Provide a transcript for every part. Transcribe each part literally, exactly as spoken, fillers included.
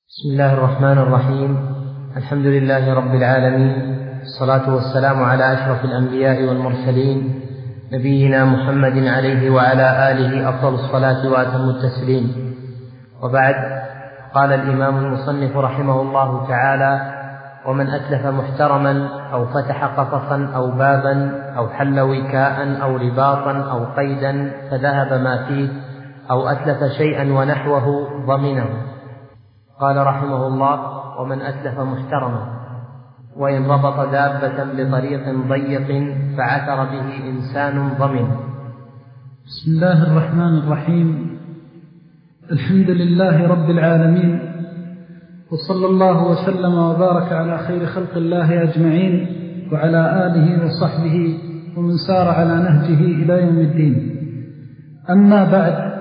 بسم الله الرحمن الرحيم. الحمد لله رب العالمين، الصلاة والسلام على أشرف الأنبياء والمرسلين نبينا محمد عليه وعلى آله أفضل الصلاة وأتم التسليم. وبعد، قال الإمام المصنف رحمه الله تعالى: ومن أتلف محترما أو فتح قفصا أو بابا أو حل وكاء أو رباطا أو قيدا فذهب ما فيه أو أتلف شيئا ونحوه ضمنه. قال رحمه الله: ومن أتلف محترما، وإن ربط دابة بطريق ضيق فعثر به إنسان ضمن. بسم الله الرحمن الرحيم. الحمد لله رب العالمين، وصلى الله وسلم وبارك على خير خلق الله أجمعين وعلى آله وصحبه ومن سار على نهجه إلى يوم الدين. أما بعد،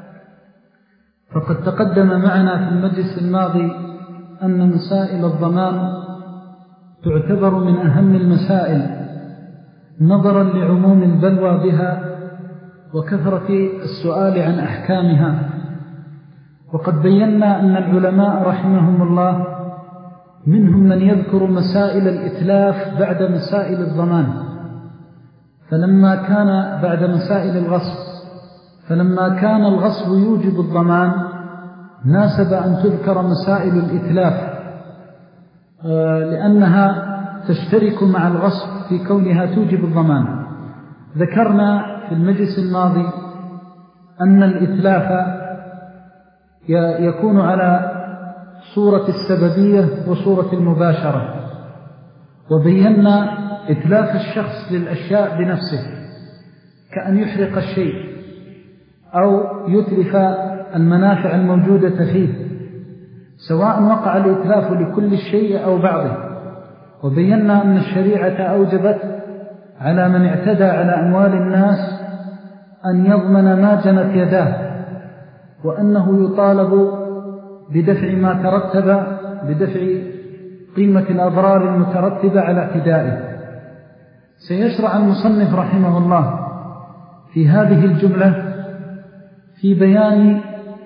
فقد تقدم معنا في المجلس الماضي أن مسائل الضمان تعتبر من أهم المسائل نظرا لعموم البلوى بها وكثرة السؤال عن أحكامها. وقد بينا أن العلماء رحمهم الله منهم من يذكر مسائل الإتلاف بعد مسائل الضمان، فلما كان بعد مسائل الغصب فلما كان الغصب يوجب الضمان ناسب أن تذكر مسائل الإتلاف لأنها تشترك مع الغصب في كونها توجب الضمان. ذكرنا في المجلس الماضي أن الإتلاف يكون على صورة السببية وصورة المباشرة، وبينا إتلاف الشخص للأشياء بنفسه كأن يحرق الشيء أو يتلف المنافع الموجودة فيه، سواء وقع الإتلاف لكل الشيء أو بعضه. وبينا أن الشريعة أوجبت على من اعتدى على أموال الناس أن يضمن ما جنت يداه، وأنه يطالب بدفع ما ترتب بدفع قيمة الأضرار المترتبة على اعتدائه. سيشرع المصنف رحمه الله في هذه الجملة في بيان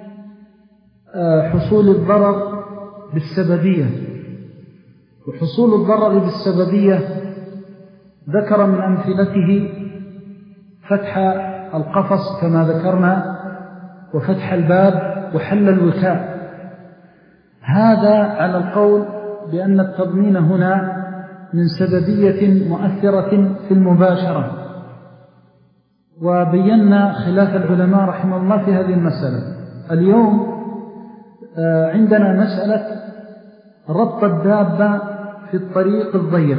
حصول الضرر بالسببية. وحصول الضرر بالسببية ذكر من أمثلته فتح القفص كما ذكرنا، وفتح الباب، وحل الوكاء. هذا على القول بأن التضمين هنا من سببية مؤثرة في المباشرة. وبينا خلاف العلماء رحمه الله في هذه المسألة. اليوم عندنا مسألة ربط الدابة في الطريق الضيق.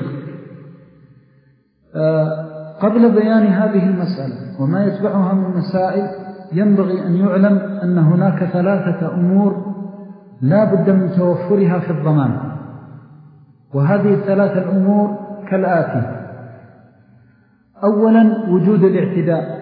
قبل بيان هذه المسألة وما يتبعها من مسائل ينبغي أن يعلم أن هناك ثلاثة أمور لا بد من توفرها في الضمان، وهذه الثلاثة الأمور كالآتي: أولا وجود الاعتداء،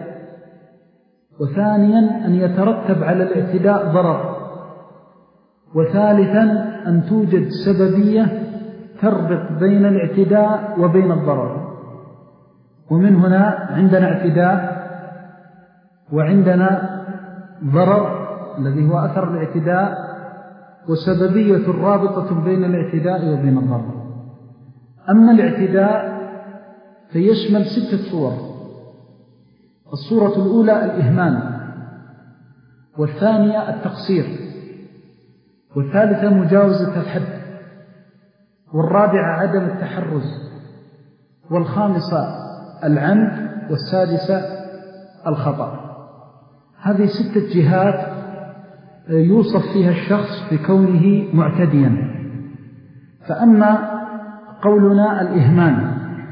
وثانيا أن يترتب على الاعتداء ضرر، وثالثا أن توجد سببية تربط بين الاعتداء وبين الضرر. ومن هنا عندنا اعتداء وعندنا ضرر الذي هو أثر الاعتداء، وسببية رابطة بين الاعتداء وبين الضرر. أما الاعتداء فيشمل ستة صور: الصورة الأولى الإهمال، والثانية التقصير، والثالثة مجاوزة الحد، والرابعة عدم التحرز، والخامسة العمد، والسادسة الخطأ. هذه ستة جهات يوصف فيها الشخص بكونه معتديا. فأما قولنا الإهمال،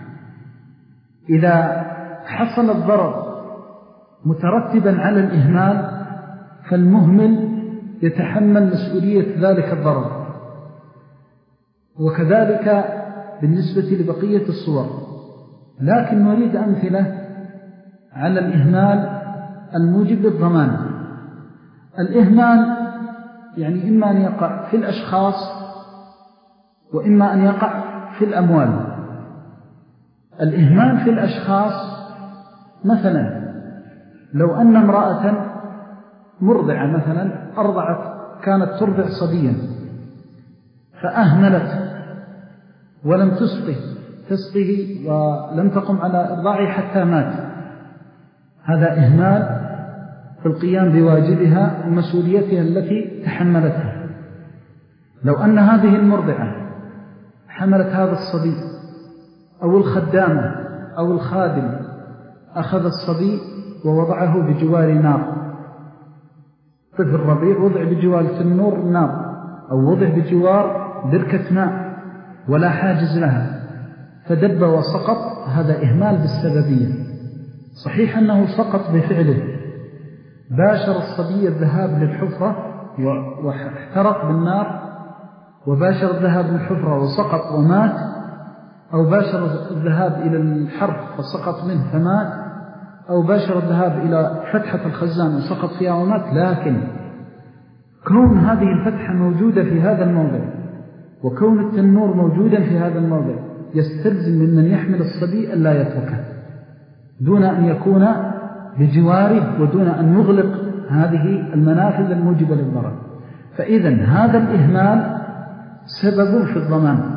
إذا حصل الضرر مترتبا على الإهمال فالمهمل يتحمل مسؤولية ذلك الضرر، وكذلك بالنسبة لبقية الصور. لكن نريد أمثلة على الإهمال الموجب للضمان. الإهمال يعني إما أن يقع في الأشخاص وإما أن يقع في الأموال. الإهمال في الأشخاص مثلا لو أن امرأة مرضعة مثلا أرضعت كانت ترضع صبيا فأهملت ولم تسقه تسقه ولم تقم على إرضاعه حتى مات، هذا إهمال في القيام بواجبها ومسؤوليتها التي تحملتها. لو أن هذه المرضعة حملت هذا الصبي أو الخدامة أو الخادم أخذ الصبي ووضعه بجوار نار، طفل رضيع وضع بجوار تنور النار أو وضع بجوار بركة ماء ولا حاجز لها فدب وسقط، هذا إهمال بالسببية. صحيح أنه سقط بفعله، باشر الصبي الذهاب للحفرة واحترق بالنار، وباشر الذهاب للحفرة وسقط ومات، أو باشر الذهاب إلى الحرب فسقط منه فمات، أو باشر الذهاب إلى فتحة الخزان وسقط فيها ومات. لكن كون هذه الفتحة موجودة في هذا الموضع وكون التنور موجودا في هذا الموضع يستلزم ممن يحمل الصبي أن لا يتركه دون أن يكون بجواره ودون أن يغلق هذه المنافذ الموجبة للضرر. فإذن هذا الإهمال سبب في الضمان،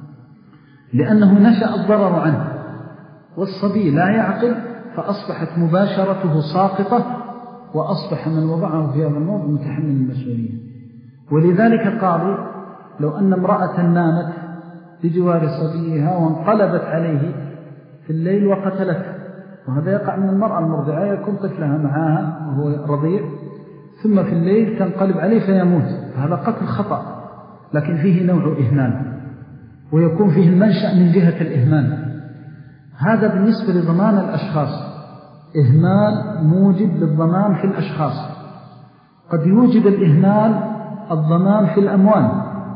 لأنه نشأ الضرر عنه والصبي لا يعقل، فأصبحت مباشرته ساقطة وأصبح من وضعه في هذا الموضع متحمل المسؤولية. ولذلك قالوا لو أن امرأة نامت بجوار صبيها وانقلبت عليه في الليل وقتلته، وهذا يقع من المرأة المرضعة، يكون طفلها معها وهو رضيع ثم في الليل تنقلب عليه فيموت، هذا قتل خطأ لكن فيه نوع إهمال ويكون فيه المنشأ من جهة الإهمال. هذا بالنسبة لضمان الأشخاص، إهمال موجب للضمان في الأشخاص. قد يوجب الإهمال الضمان في الأموال،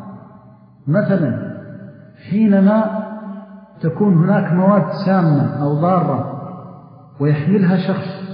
مثلا حينما تكون هناك مواد سامة أو ضارة ويحملها شخص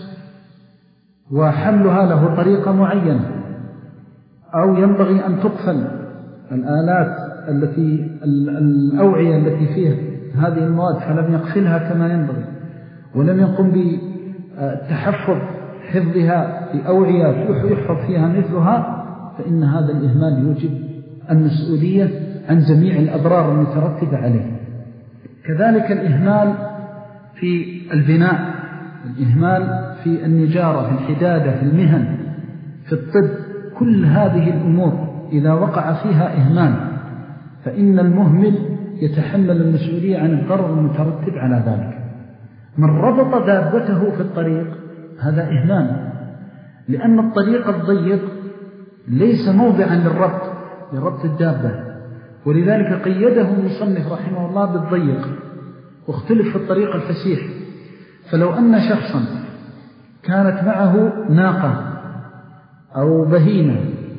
وحملها له طريقة معينة، أو ينبغي أن تقفل الآلات التي الأوعية التي فيها هذه المواد فلم يقفلها كما ينبغي ولم يقم بتحفظ حفظها بأوعية يحفظ فيها مثلها، فإن هذا الإهمال يوجب المسؤولية عن جميع الأضرار المترتبة عليه. كذلك الإهمال في البناء، الإهمال في النجارة، في الحدادة، في المهن، في الطب، كل هذه الأمور إذا وقع فيها إهمال فإن المهمل يتحمل المسؤولية عن الضرر المترتب على ذلك. من ربط دابته في الطريق هذا إهمال، لأن الطريق الضيق ليس موضعا للربط لربط الدابة، ولذلك قيده المصنف رحمه الله بالضيق، واختلف في الطريق الفسيح. فلو أن شخصا كانت معه ناقة أو بهيمة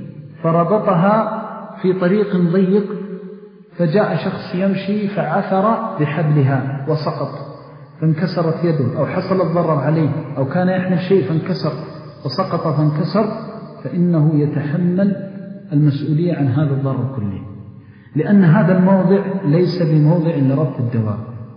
فربطها في طريق ضيق فجاء شخص يمشي فعثر بحبلها وسقط فانكسرت يده أو حصل الضرر عليه أو كان يحمل شيء فانكسر وسقط فانكسر، فإنه يتحمل المسؤولية عن هذا الضرر كله، لأن هذا الموضع ليس بموضع لربط الدواب.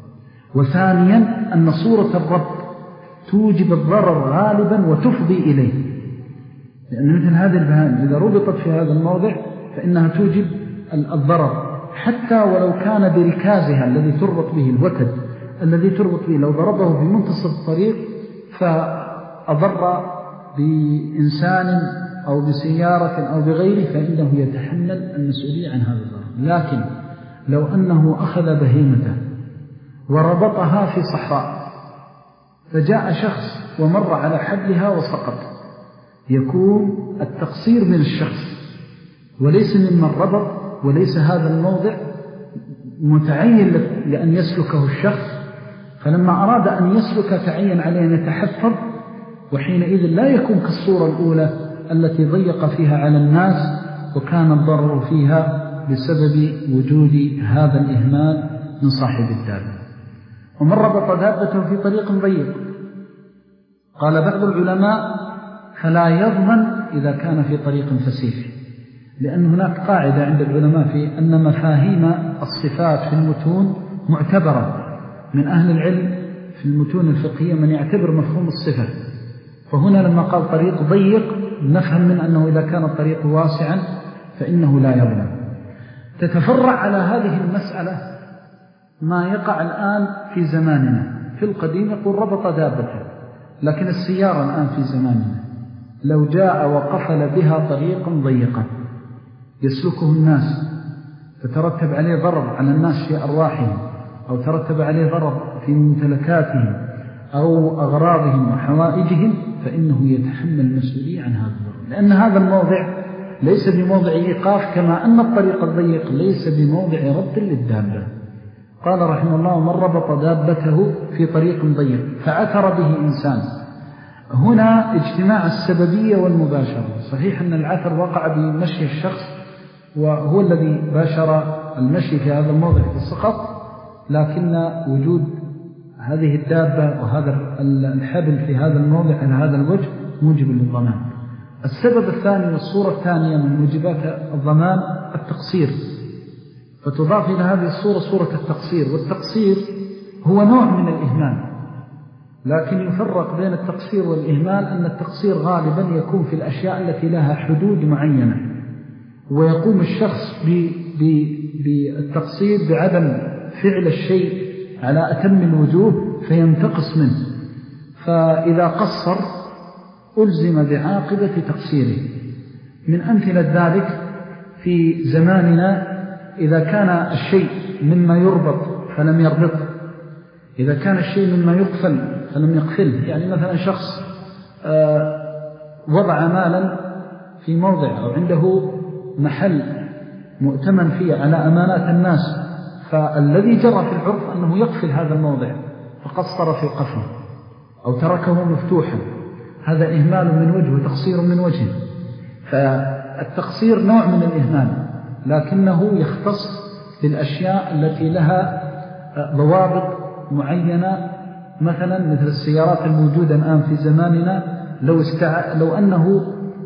وثانيا أن صورة الربط توجب الضرر غالبا وتفضي إليه، لأن مثل هذه البهائم إذا ربطت في هذا الموضع فإنها توجب الضرر، حتى ولو كان بركازها الذي تربط به الوتد الذي تربط به، لو ضربه في منتصف الطريق فأضر بإنسان أو بسيارة أو بغيره فإنه يتحمل المسؤولية عن هذا الضرر. لكن لو أنه أخذ بهيمته وربطها في صحراء فجاء شخص ومر على حبلها وسقط، يكون التقصير من الشخص وليس ممن ربط، وليس هذا الموضع متعين لأن يسلكه الشخص، فلما أراد أن يسلك تعين عليه أن يتحفظ، وحينئذ لا يكون كالصورة الأولى التي ضيق فيها على الناس وكان الضرر فيها بسبب وجود هذا الإهمال من صاحب الدابة. ومن ربط دابته في طريق ضيق قال بعض العلماء فلا يضمن إذا كان في طريق فسيح، لأن هناك قاعدة عند العلماء في أن مفاهيم الصفات في المتون معتبرة. من أهل العلم في المتون الفقهية من يعتبر مفهوم الصفة، فهنا لما قال طريق ضيق نفهم من أنه إذا كان الطريق واسعا فإنه لا يضمن. تتفرع على هذه المسألة ما يقع الآن في زماننا. في القديم يقول ربط دابته، لكن السيارة الآن في زماننا لو جاء وقفل بها طريقا ضيقا يسلكه الناس فترتب عليه ضرر على الناس في أرواحهم، أو ترتب عليه ضرر في ممتلكاتهم أو أغراضهم وحوائجهم، فإنه يتحمل المسؤولية عن هذا الضرر، لأن هذا الموضع ليس بموضع إيقاف، كما أن الطريق الضيق ليس بموضع ربط للدابة. قال رحمه الله: من ربط دابته في طريق ضيق فعثر به إنسان. هنا اجتماع السببية والمباشرة. صحيح أن العثر وقع بمشي الشخص وهو الذي باشر المشي في هذا الموضع فسقط، لكن وجود هذه الدابة وهذا الحبل في هذا الموضع على هذا الوجه موجب للضمان. السبب الثاني والصورة الثانية من موجبات الضمان التقصير، فتضاف إلى هذه الصورة صورة التقصير. والتقصير هو نوع من الإهمال، لكن يفرق بين التقصير والإهمال أن التقصير غالبا يكون في الأشياء التي لها حدود معينة، ويقوم الشخص بالتقصير بعدم فعل الشيء على أتم الوجوه فينتقص منه، فإذا قصر ألزم بعاقبة تقصيره. من أمثلة ذلك في زماننا إذا كان الشيء مما يربط فلم يربط، إذا كان الشيء مما يقفل فلم يقفله. يعني مثلا شخص وضع مالا في موضع أو عنده محل مؤتمن فيه على أمانات الناس، فالذي جرى في العرف أنه يقفل هذا الموضع فقصر في قفله أو تركه مفتوحا، هذا إهمال من وجه وتقصير من وجه. فالتقصير نوع من الإهمال، لكنه يختص بالأشياء التي لها ضوابط معينة، مثلا مثل السيارات الموجودة الآن في زماننا. لو, استع... لو أنه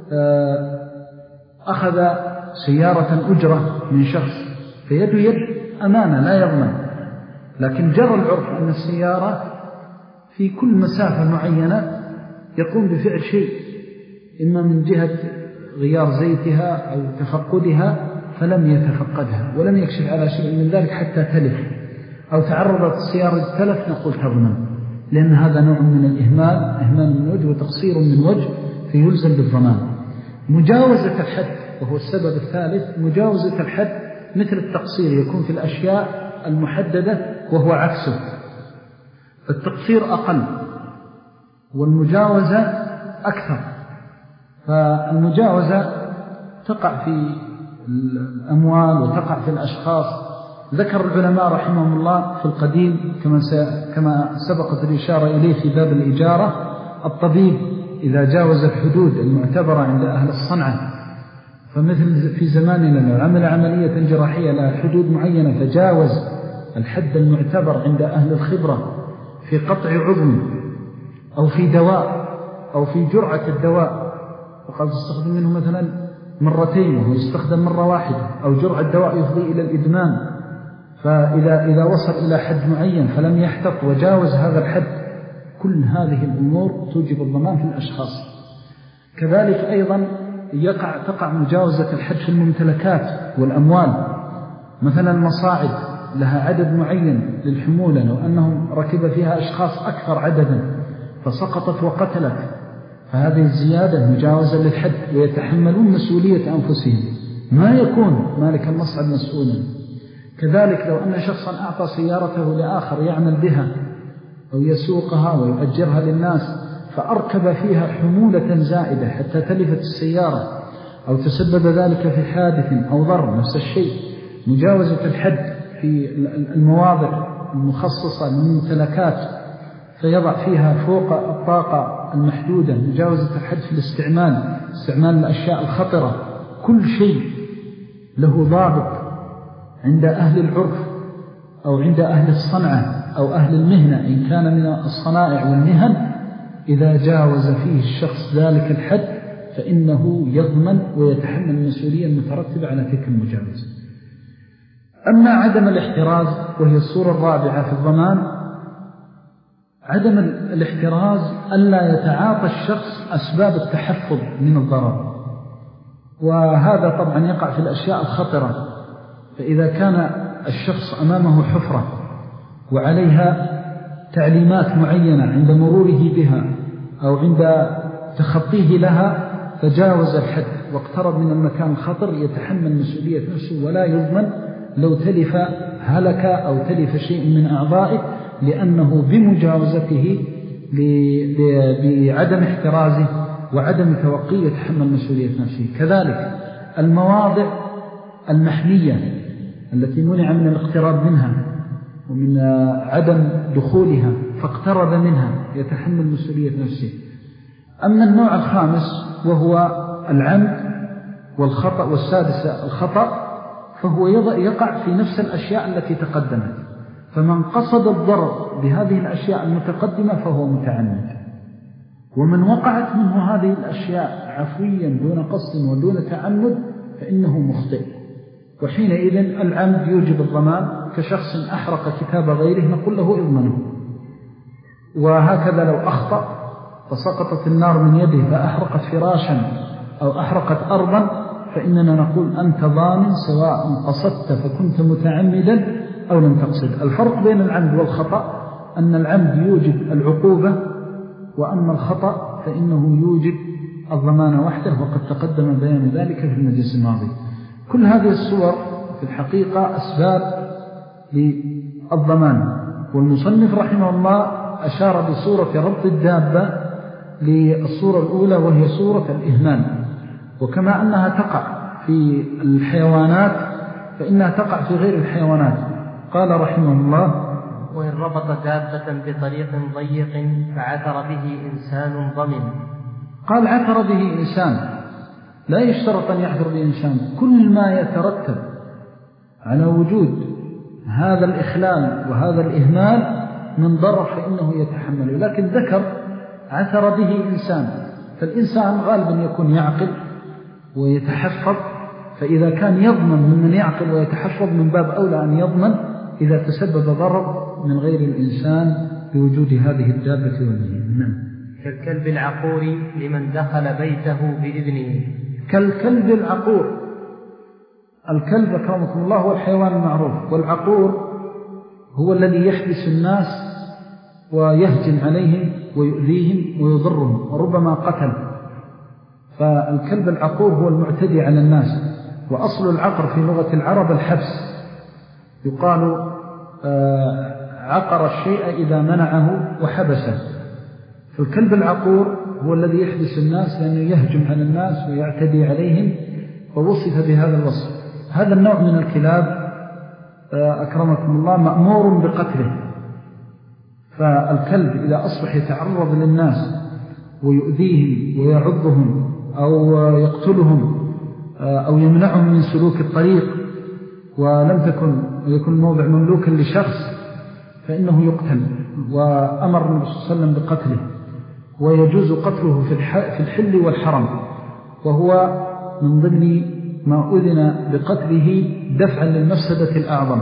أخذ سيارة أجرة من شخص فيد يد أمانة لا يضمن، لكن جرى العرف أن السيارة في كل مسافة معينة يقوم بفعل شيء، إما من جهة غيار زيتها أو تفقدها، فلم يتفقدها ولم يكشف على شيء من ذلك حتى تلف، أو تعرضت السيارة تلف نقول تضمن، لأن هذا نوع من الإهمال، إهمال من وجه وتقصير من وجه، فيلزم بالضمان. مجاوزة الحد وهو السبب الثالث، مجاوزة الحد مثل التقصير يكون في الأشياء المحددة وهو عكسه، التقصير أقل والمجاوزة أكثر. فالمجاوزة تقع في الأموال وتقع في الأشخاص. ذكر العلماء رحمهم الله في القديم كما سبقت الإشارة إليه في باب الإجارة، الطبيب إذا جاوز الحدود المعتبرة عند أهل الصنعة، فمثل في زماننا لو عمل عملية جراحية لها حدود معينة فجاوز الحد المعتبر عند أهل الخبرة في قطع عظم أو في دواء أو في جرعة الدواء، وقال تستخدم منه مثلا مرتين وهو يستخدم مرة واحدة، أو جرعة دواء يفضي إلى الإدمان، فإذا إذا وصل إلى حد معين فلم يحتط وجاوز هذا الحد، كل هذه الأمور توجب الضمان في الأشخاص. كذلك أيضا يقع تقع مجاوزة الحد في الممتلكات والأموال، مثلا المصاعد لها عدد معين للحمولة، لو أنهم ركب فيها أشخاص أكثر عددا فسقطت وقتلت، فهذه الزيادة مجاوزة للحد، ويتحملون مسؤولية أنفسهم، ما يكون مالك المصعد مسؤولا. كذلك لو أن شخصا أعطى سيارته لآخر يعمل بها أو يسوقها ويؤجرها للناس فأركب فيها حمولة زائدة حتى تلفت السيارة أو تسبب ذلك في حادث أو ضرر، نفس الشيء مجاوزة الحد في المواضع المخصصة للممتلكات فيضع فيها فوق الطاقة المحدودة، مجاوزة الحد في الاستعمال، استعمال الأشياء الخطرة. كل شيء له ضابط عند أهل العرف أو عند أهل الصنعة أو أهل المهنة إن كان من الصنائع والمهن، إذا جاوز فيه الشخص ذلك الحد فإنه يضمن ويتحمل المسؤولية المترتبة على تلك المجاوزة. أما عدم الاحتراز وهي الصورة الرابعة في الضمان، عدم الاحتراز ألا يتعاطى الشخص أسباب التحفظ من الضرر، وهذا طبعا يقع في الأشياء الخطرة، فإذا كان الشخص أمامه حفرة وعليها تعليمات معينة عند مروره بها أو عند تخطيه لها فجاوز الحد واقترب من المكان الخطر، يتحمل مسؤولية نفسه ولا يضمن لو تلف هلك أو تلف شيء من أعضائه، لأنه بمجاوزته بعدم احترازه وعدم توقيه يتحمل مسؤولية نفسه. كذلك المواضع المحمية التي منع من الاقتراب منها ومن عدم دخولها فاقترب منها يتحمل مسؤولية نفسه. أما النوع الخامس وهو العمد والخطأ، والسادس الخطأ، فهو يقع في نفس الأشياء التي تقدمت، فمن قصد الضرر بهذه الأشياء المتقدمة فهو متعمد، ومن وقعت منه هذه الأشياء عفويا دون قصد ودون تعمد فإنه مخطئ. وحينئذ العمد يوجب الضمان، كشخص أحرق كتاب غيره نقول له اضمنه. وهكذا لو أخطأ فسقطت النار من يده فأحرقت فراشا أو أحرقت أرضا فإننا نقول أنت ضامن سواء قصدت فكنت متعمدا أو لم تقصد. الفرق بين العمد والخطأ أن العمد يوجب العقوبة، وأما الخطأ فإنه يوجب الضمان وحده، وقد تقدم بيان ذلك في المجلس الماضي. كل هذه الصور في الحقيقة أسباب للضمان، والمصنف رحمه الله أشار بصورة ربط الدابة للصورة الأولى وهي صورة الإهمال، وكما أنها تقع في الحيوانات فإنها تقع في غير الحيوانات. قال رحمه الله: وإن ربط دابة بطريق ضيق فعثر به إنسان ضمن. قال عثر به إنسان، لا يشترط أن يعثر به إنسان، كل ما يترتب على وجود هذا الإخلال وهذا الإهمال من ضرر فإنه يتحمل. لكن ذكر عثر به إنسان، فالإنسان غالبا يكون يعقل ويتحفظ، فإذا كان يضمن ممن يعقل ويتحفظ من باب أولى أن يضمن إذا تسبب ضرر من غير الإنسان بوجود هذه الدابة والمهين. كالكلب العقور لمن دخل بيته بإذنه. كالكلب العقور، الكلب أكرمكم الله هو الحيوان المعروف، والعقور هو الذي يحبس الناس ويهجم عليهم ويؤذيهم ويضرهم وربما قتل. فالكلب العقور هو المعتدي على الناس، وأصل العقر في لغة العرب الحبس، يقال عقر الشيء إذا منعه وحبسه. فالكلب العقور هو الذي يحبس الناس لأنه يهجم على الناس ويعتدي عليهم، ووصف بهذا الوصف. هذا النوع من الكلاب أكرمكم الله مأمور بقتله. فالكلب إذا أصبح يتعرض للناس ويؤذيهم ويعضهم أو يقتلهم أو يمنعهم من سلوك الطريق ولم تكن يكون موضع مملوكا لشخص فإنه يقتل، وأمر النبي صلى الله عليه وسلم بقتله، ويجوز قتله في الحل والحرم، وهو من ضمن ما أذن بقتله دفعا للمفسدة الأعظم.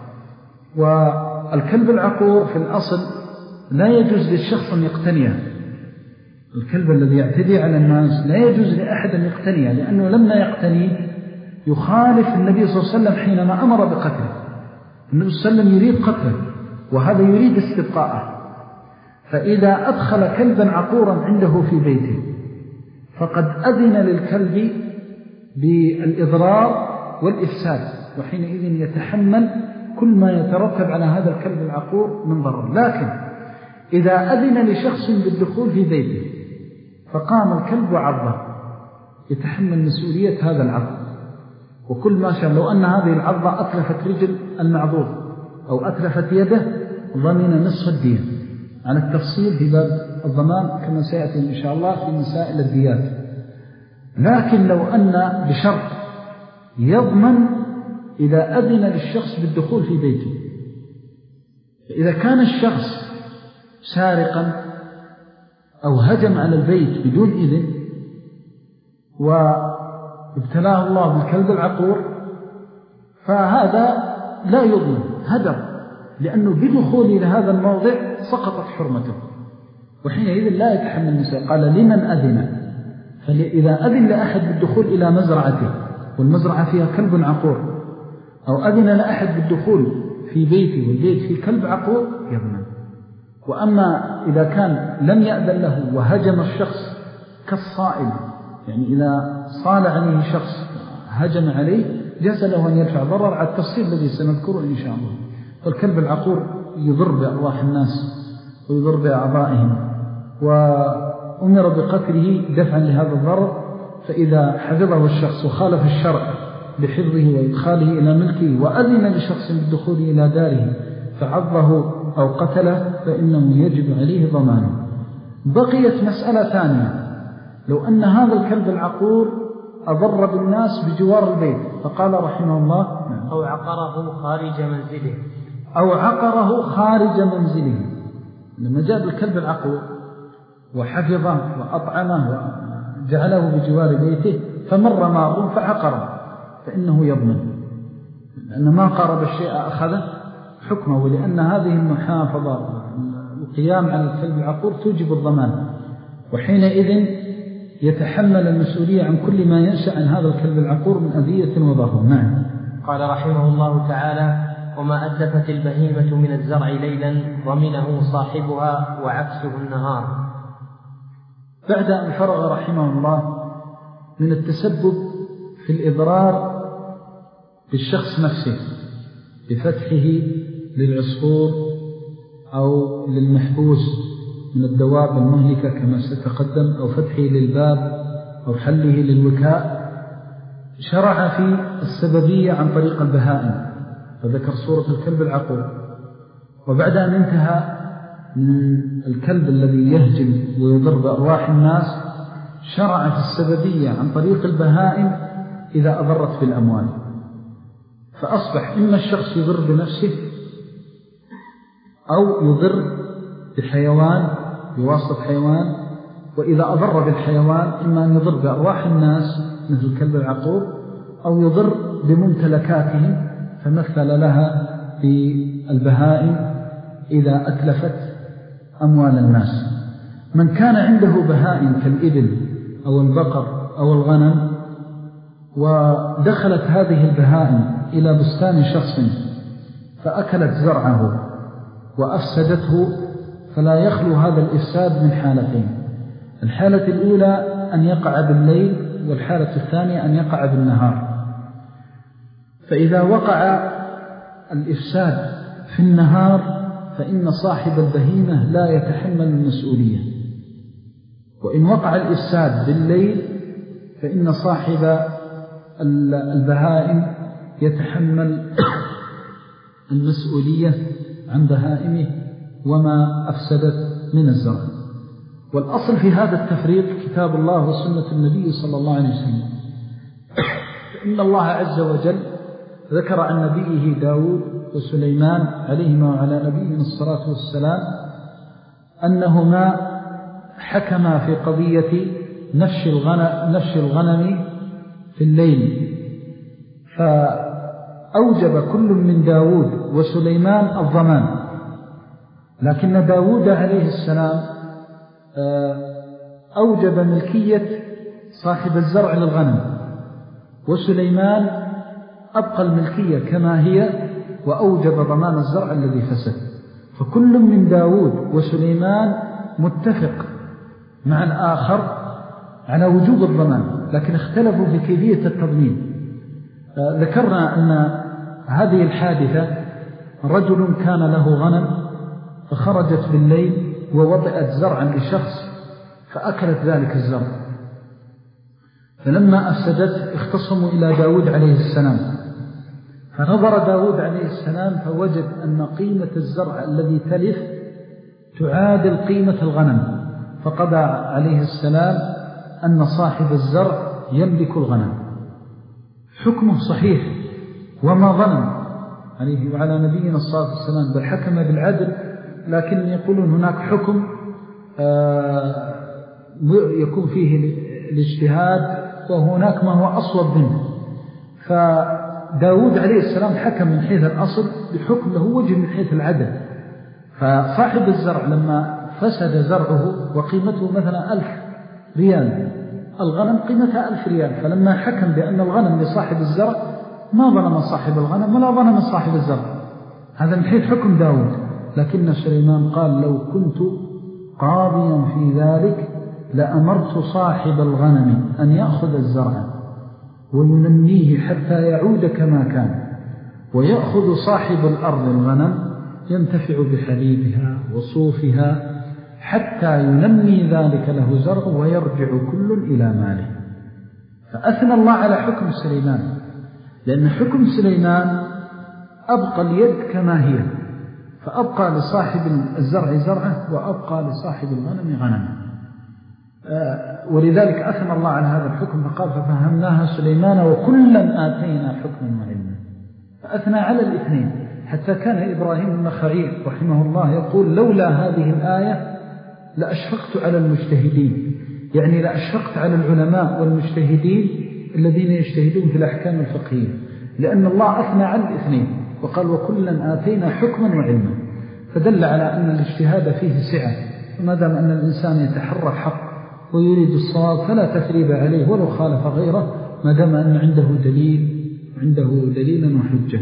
والكلب العقور في الأصل لا يجوز للشخص أن يقتنيه، الكلب الذي يعتدي على الناس لا يجوز لأحد أن يقتنيه، لأنه لما يقتنيه يخالف النبي صلى الله عليه وسلم حينما أمر بقتله. النبي صلى الله عليه وسلم يريد قتله وهذا يريد استبقاءه، فإذا أدخل كلبا عقورا عنده في بيته فقد أذن للكلب بالإضرار والإفساد، وحينئذ يتحمل كل ما يترتب على هذا الكلب العقور من ضرر. لكن إذا أذن لشخص بالدخول في بيته فقام الكلب وعضه يتحمل مسؤولية هذا العض، وكل ما شاء لو أن هذه العضة أتلفت رجل المعضوض أو أتلفت يده ضمن نصف الدية، على التفصيل في باب الضمان كما سيأتي إن شاء الله في مسائل الديات. لكن لو أن بشرط يضمن إذا أذن للشخص بالدخول في بيته، إذا كان الشخص سارقا أو هجم على البيت بدون إذن وابتلاه الله بالكلب العقور فهذا لا يضمن هدر، لأنه بدخول لهذا الموضع سقطت حرمته، وحينئذ لا يتحمل نساء. قال لمن أذن، فإذا أذن لأحد بالدخول إلى مزرعته والمزرعة فيها كلب عقور أو أذن لأحد بالدخول في بيته والبيت في كلب عقور يضمن. وأما إذا كان لم يأذن له وهجم الشخص كالصائل، يعني إذا صال عليه شخص هجم عليه جاز له أن يرفع ضرر على التفصيل الذي سنذكره إن شاء الله. فالكلب العقور يضر بأرواح الناس ويضر بأعضائهم، وأمر بقتله دفعا لهذا الضرر. فإذا حفظه الشخص وخالف الشرع بحفظه وإدخاله إلى ملكه وأذن لشخص بالدخول إلى داره فعضه أو قتله فإنه يجب عليه ضمانه. بقيت مسألة ثانية، لو أن هذا الكلب العقور أضر بالناس بجوار البيت، فقال رحمه الله أو عقره خارج منزله أو عقره خارج منزله. لما جاء الكلب العقور وحفظه وأطعمه وجعله بجوار بيته فمر مار فعقره فإنه يضمن، لأن ما قارب الشيء أخذه حكمه، ولأن هذه المحافظة والقيام على الكلب العقور توجب الضمان، وحينئذ يتحمل المسؤولية عن كل ما ينشأ عن هذا الكلب العقور من أذية وضرر. نعم. قال رحمه الله تعالى: وما أتلفت البهيمة من الزرع ليلا ضمنه صاحبها وعكسه النهار. بعد أن فرغ رحمه الله من التسبب في الإضرار بالشخص نفسه بفتحه للعصفور أو للمحبوس من الدواب المهلكة كما ستقدم، أو فتحه للباب أو حله للوكاء، شرع في السببية عن طريق البهائم، فذكر صورة الكلب العقور. وبعد أن انتهى من الكلب الذي يهجم ويضر بأرواح الناس شرع في السببية عن طريق البهائم إذا أضرت بالأموال، فأصبح إما الشخص يضر بنفسه أو يضر بحيوان بواسطة حيوان، وإذا أضر بالحيوان إما أن يضر بأرواح الناس مثل الكلب العقور أو يضر بممتلكاتهم، فمثل لها بالبهائم إذا أتلفت أموال الناس. من كان عنده بهائم كالإبل أو البقر أو الغنم ودخلت هذه البهائم إلى بستان شخص فأكلت زرعه وأفسدته، فلا يخلو هذا الإفساد من حالتين: الحالة الأولى أن يقع بالليل، والحالة الثانية أن يقع بالنهار. فإذا وقع الإفساد في النهار فإن صاحب البهيمة لا يتحمل المسؤولية، وإن وقع الإفساد بالليل فإن صاحب البهائم يتحمل المسؤولية عن بهائمه وما أفسدت من الزرع. والأصل في هذا التفريق كتاب الله وسنة النبي صلى الله عليه وسلم. فإن الله عز وجل ذكر عن نبيه داود وسليمان عليهما وعلى نبينا الصلاة والسلام أنهما حكما في قضية نفش الغنم, نفش الغنم في الليل، فأوجب كل من داود وسليمان الضمان، لكن داود عليه السلام أوجب ملكية صاحب الزرع للغنم، وسليمان أبقى الملكية كما هي وأوجب ضمان الزرع الذي فسد. فكل من داود وسليمان متفق مع الآخر على وجوب الضمان، لكن اختلفوا في كيفية التضمين. ذكرنا أن هذه الحادثة رجل كان له غنم فخرجت بالليل ووضعت زرعا لشخص فأكلت ذلك الزرع، فلما أفسدت اختصموا إلى داود عليه السلام، فنظر داود عليه السلام فوجد أن قيمة الزرع الذي تلف تعادل قيمة الغنم، فقضى عليه السلام أن صاحب الزرع يملك الغنم. حكمه صحيح وما ظلم عليه وعلى نبينا الصلاة والسلام، بل حكم بالعدل، لكن يقولون هناك حكم يكون فيه الاجتهاد وهناك ما هو أصوب منه. فداود عليه السلام حكم من حيث الأصل بحكم له وجه من حيث العدل. فصاحب الزرع لما فسد زرعه وقيمته مثلا ألف ريال، الغنم قيمتها ألف ريال، فلما حكم بأن الغنم لصاحب الزرع ما ظلم صاحب الغنم ولا ظلم صاحب الزرع، هذا من حيث حكم داود. لكن سليمان قال لو كنت قاضيا في ذلك لأمرت صاحب الغنم أن يأخذ الزرع وينميه حتى يعود كما كان، ويأخذ صاحب الأرض الغنم ينتفع بحليبها وصوفها حتى ينمي ذلك له زرع ويرجع كل إلى ماله. فأثنى الله على حكم سليمان، لأن حكم سليمان أبقى اليد كما هي، فأبقى لصاحب الزرع زرعه وأبقى لصاحب الغنم غنمه. ولذلك أثنى الله على هذا الحكم فقال ففهمناها سليمان وكلا آتينا حكما وعلما، فأثنى على الاثنين. حتى كان إبراهيم النخعي رحمه الله يقول لولا هذه الآية لأشفقت على المجتهدين، يعني لأشفقت على العلماء والمجتهدين الذين يجتهدون في الأحكام الفقهية، لأن الله أثنى على الاثنين وقال وكلا آتينا حكما وعلما، فدل على أن الاجتهاد فيه سعة. وما دام أن الإنسان يتحرى الحق ويريد الصواب فلا تثريب عليه ولو خالف غيره، ما دام أن عنده دليل عنده دليلا وحجة.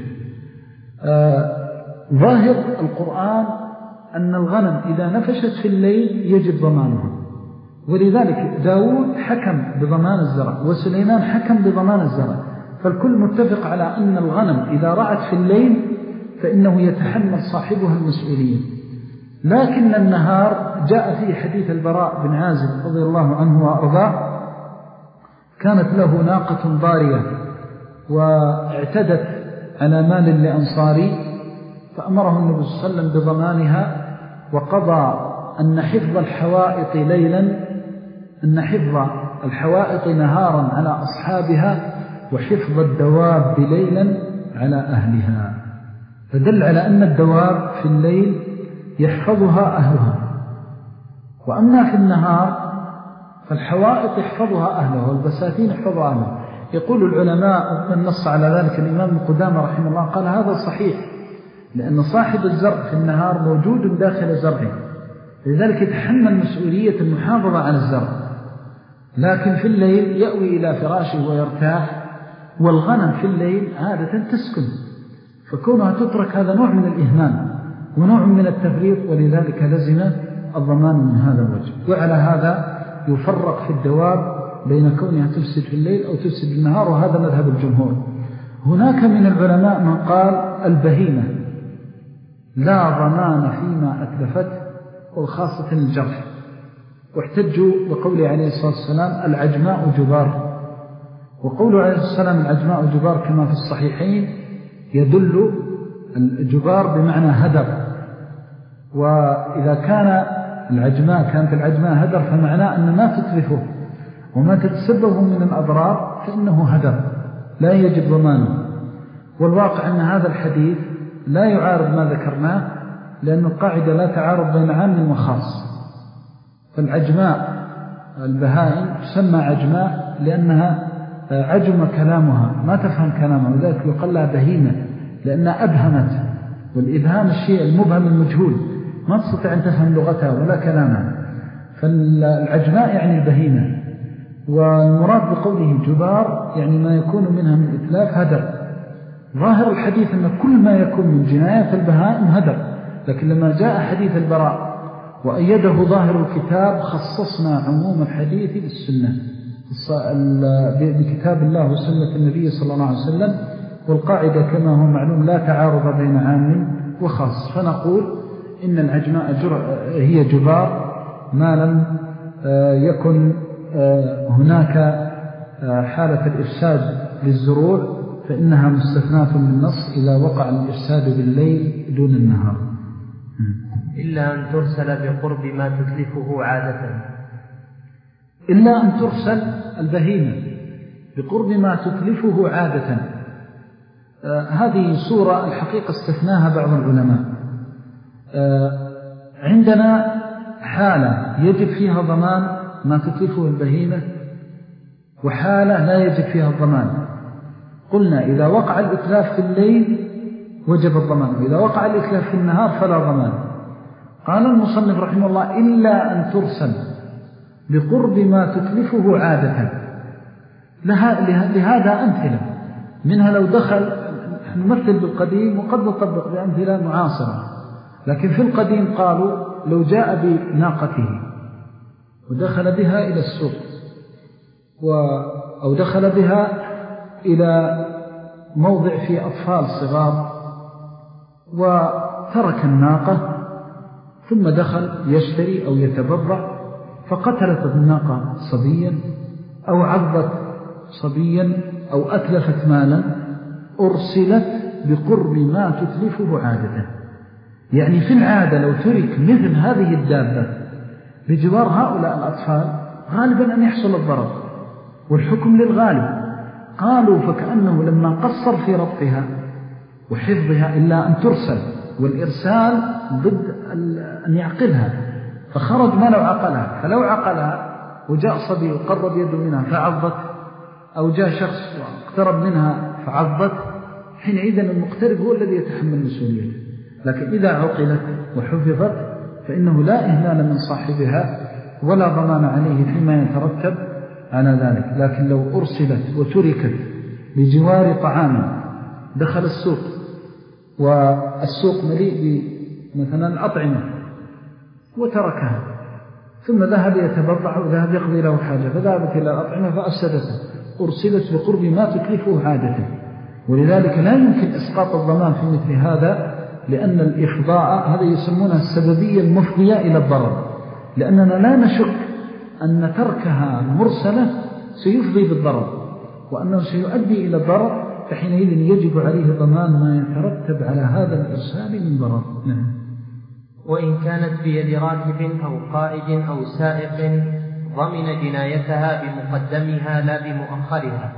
آه ظاهر القرآن أن الغنم إذا نفشت في الليل يجب ضمانها، ولذلك داود حكم بضمان الزرع وسليمان حكم بضمان الزرع، فالكل متفق على أن الغنم إذا رعت في الليل فإنه يتحمل صاحبها المسؤولية. لكن النهار جاء فيه حديث البراء بن عازب رضي الله عنه وأرضاه، كانت له ناقة ضارية واعتدت على مال لأنصاري، فأمره النبي صلى الله عليه وسلم بضمانها، وقضى أن حفظ الحوائط ليلا أن حفظ الحوائط نهارا على أصحابها وحفظ الدواب ليلا على أهلها، فدل على أن الدواب في الليل يحفظها أهلها، وأما في النهار فالحوائط يحفظها أهلها والبساتين يحفظها أهلها. يقول العلماء من نص على ذلك الإمام قدامة رحمه الله قال هذا صحيح، لأن صاحب الزرع في النهار موجود داخل زرعه، لذلك يتحمل مسؤولية المحافظة على الزرع، لكن في الليل يأوي إلى فراشه ويرتاح. والغنم في الليل عادة تسكن، فكونها تترك هذا نوع من الإهمال ونوع من التفريط، ولذلك لزم الضمان من هذا الوجه. وعلى هذا يفرق في الدواب بين كونها تفسد في الليل أو تفسد النهار، وهذا مذهب الجمهور. هناك من العلماء من قال البهيمة لا ضمان فيما أتلفت، وخاصة الجرح، واحتجوا بقوله عليه الصلاة والسلام العجماء جبار، وقوله عليه الصلاة والسلام العجماء جبار كما في الصحيحين يدل الجبار بمعنى هدر، وإذا كان العجماء كانت العجماء هدر فمعناه أن ما تتلفه وما تتسببه من الأضرار فإنه هدر لا يجب ضمانه. والواقع أن هذا الحديث لا يعارض ما ذكرناه، لأن القاعدة لا تعارض بين عام وخاص. فالعجماء البهائم تسمى عجماء لأنها عجم كلامها ما تفهم كلامها، وذلك يقال لها بهيمة لأنها أبهمت، والإبهام الشيء المبهم المجهول ما تستطيع أن تفهم لغتها ولا كلامها، فالعجماء يعني البهيمة. والمراد بقوله جبار يعني ما يكون منها من إتلاف هدر. ظاهر الحديث أن كل ما يكون من جنايات البهائم هدر، لكن لما جاء حديث البراء وأيده ظاهر الكتاب خصصنا عموم الحديث بالسنة بكتاب الله وسنة النبي صلى الله عليه وسلم. والقاعدة كما هو معلوم لا تعارض بين عام وخاص، فنقول إن العجماء هي جبار ما لم يكن هناك حالة الإفساد للزروع، فإنها مستثناة من النص إذا وقع الإفساد بالليل دون النهار، إلا أن ترسل بقرب ما تتلفه عادة. إلا أن ترسل البهيمة بقرب ما تتلفه عادة. آه هذه صورة الحقيقة استثناها بعض العلماء. آه عندنا حالة يجب فيها ضمان ما تتلفه البهيمة، وحالة لا يجب فيها الضمان. قلنا إذا وقع الإتلاف في الليل وجب الضمان، وإذا وقع الإتلاف في النهار فلا ضمان. قال المصنف رحمه الله إلا أن ترسل بقرب ما تتلفه عادة. لهذا أمثلة، منها لو دخل، نمثل بالقديم وقد نطبق بأمثلة معاصرة، لكن في القديم قالوا لو جاء بناقته ودخل بها إلى السوق و أو دخل بها إلى موضع فيه أطفال صغار وترك الناقة ثم دخل يشتري أو يتبضع فقتلت الناقة صبيا أو عضت صبيا أو أتلفت مالا، أرسلت بقرب ما تتلفه عادة. يعني في العادة لو ترك مثل هذه الدابة بجوار هؤلاء الأطفال غالبا أن يحصل الضرر، والحكم للغالب. قالوا فكأنه لما قصر في ربطها وحفظها إلا أن ترسل، والإرسال ضد أن يعقلها، فخرج ما لو عقلها، فلو عقلها وجاء صبي وقرب يده منها فعضت، أو جاء شخص واقترب منها فعضت، حينئذ المقترب هو الذي يتحمل مسؤوليته. لكن إذا عقلت وحفظت فإنه لا إهمال من صاحبها ولا ضمان عليه فيما يترتب على ذلك. لكن لو أرسلت وتركت بجوار طعام، دخل السوق والسوق مليء مثلا الأطعمة وتركها ثم ذهب يتبضع وذهب يقضي له حاجة فذهبت إلى الأطعمة فأفسدتها، أرسلت بقرب ما تكلفه عادة. ولذلك لا يمكن إسقاط الضمان في مثل هذا، لأن الإفضاء هذا يسمونها السببية المفضية إلى الضرر، لأننا لا نشك أن تركها المرسلة سيفضي بالضرر وأنه سيؤدي إلى الضرر، فحينئذ يجب عليه ضمان ما يترتب على هذا الإرسال من ضرر. نعم. وإن كانت بيد راكب أو قائد أو سائق ضمن جنايتها بمقدمها لا بمؤخرها.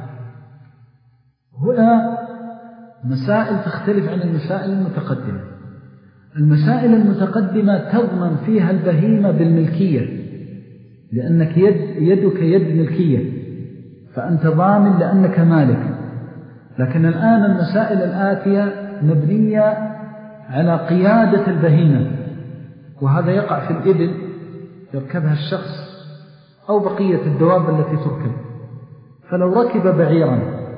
هنا مسائل تختلف عن المسائل المتقدمة. المسائل المتقدمة تضمن فيها البهيمة بالملكية، لأنك يد يدك يد ملكية فأنت ضامن لأنك مالك. لكن الآن المسائل الآتية مبنية على قيادة البهيمة، وهذا يقع في الإبل يركبها الشخص أو بقية الدواب التي تركب. فلو ركب بعيرا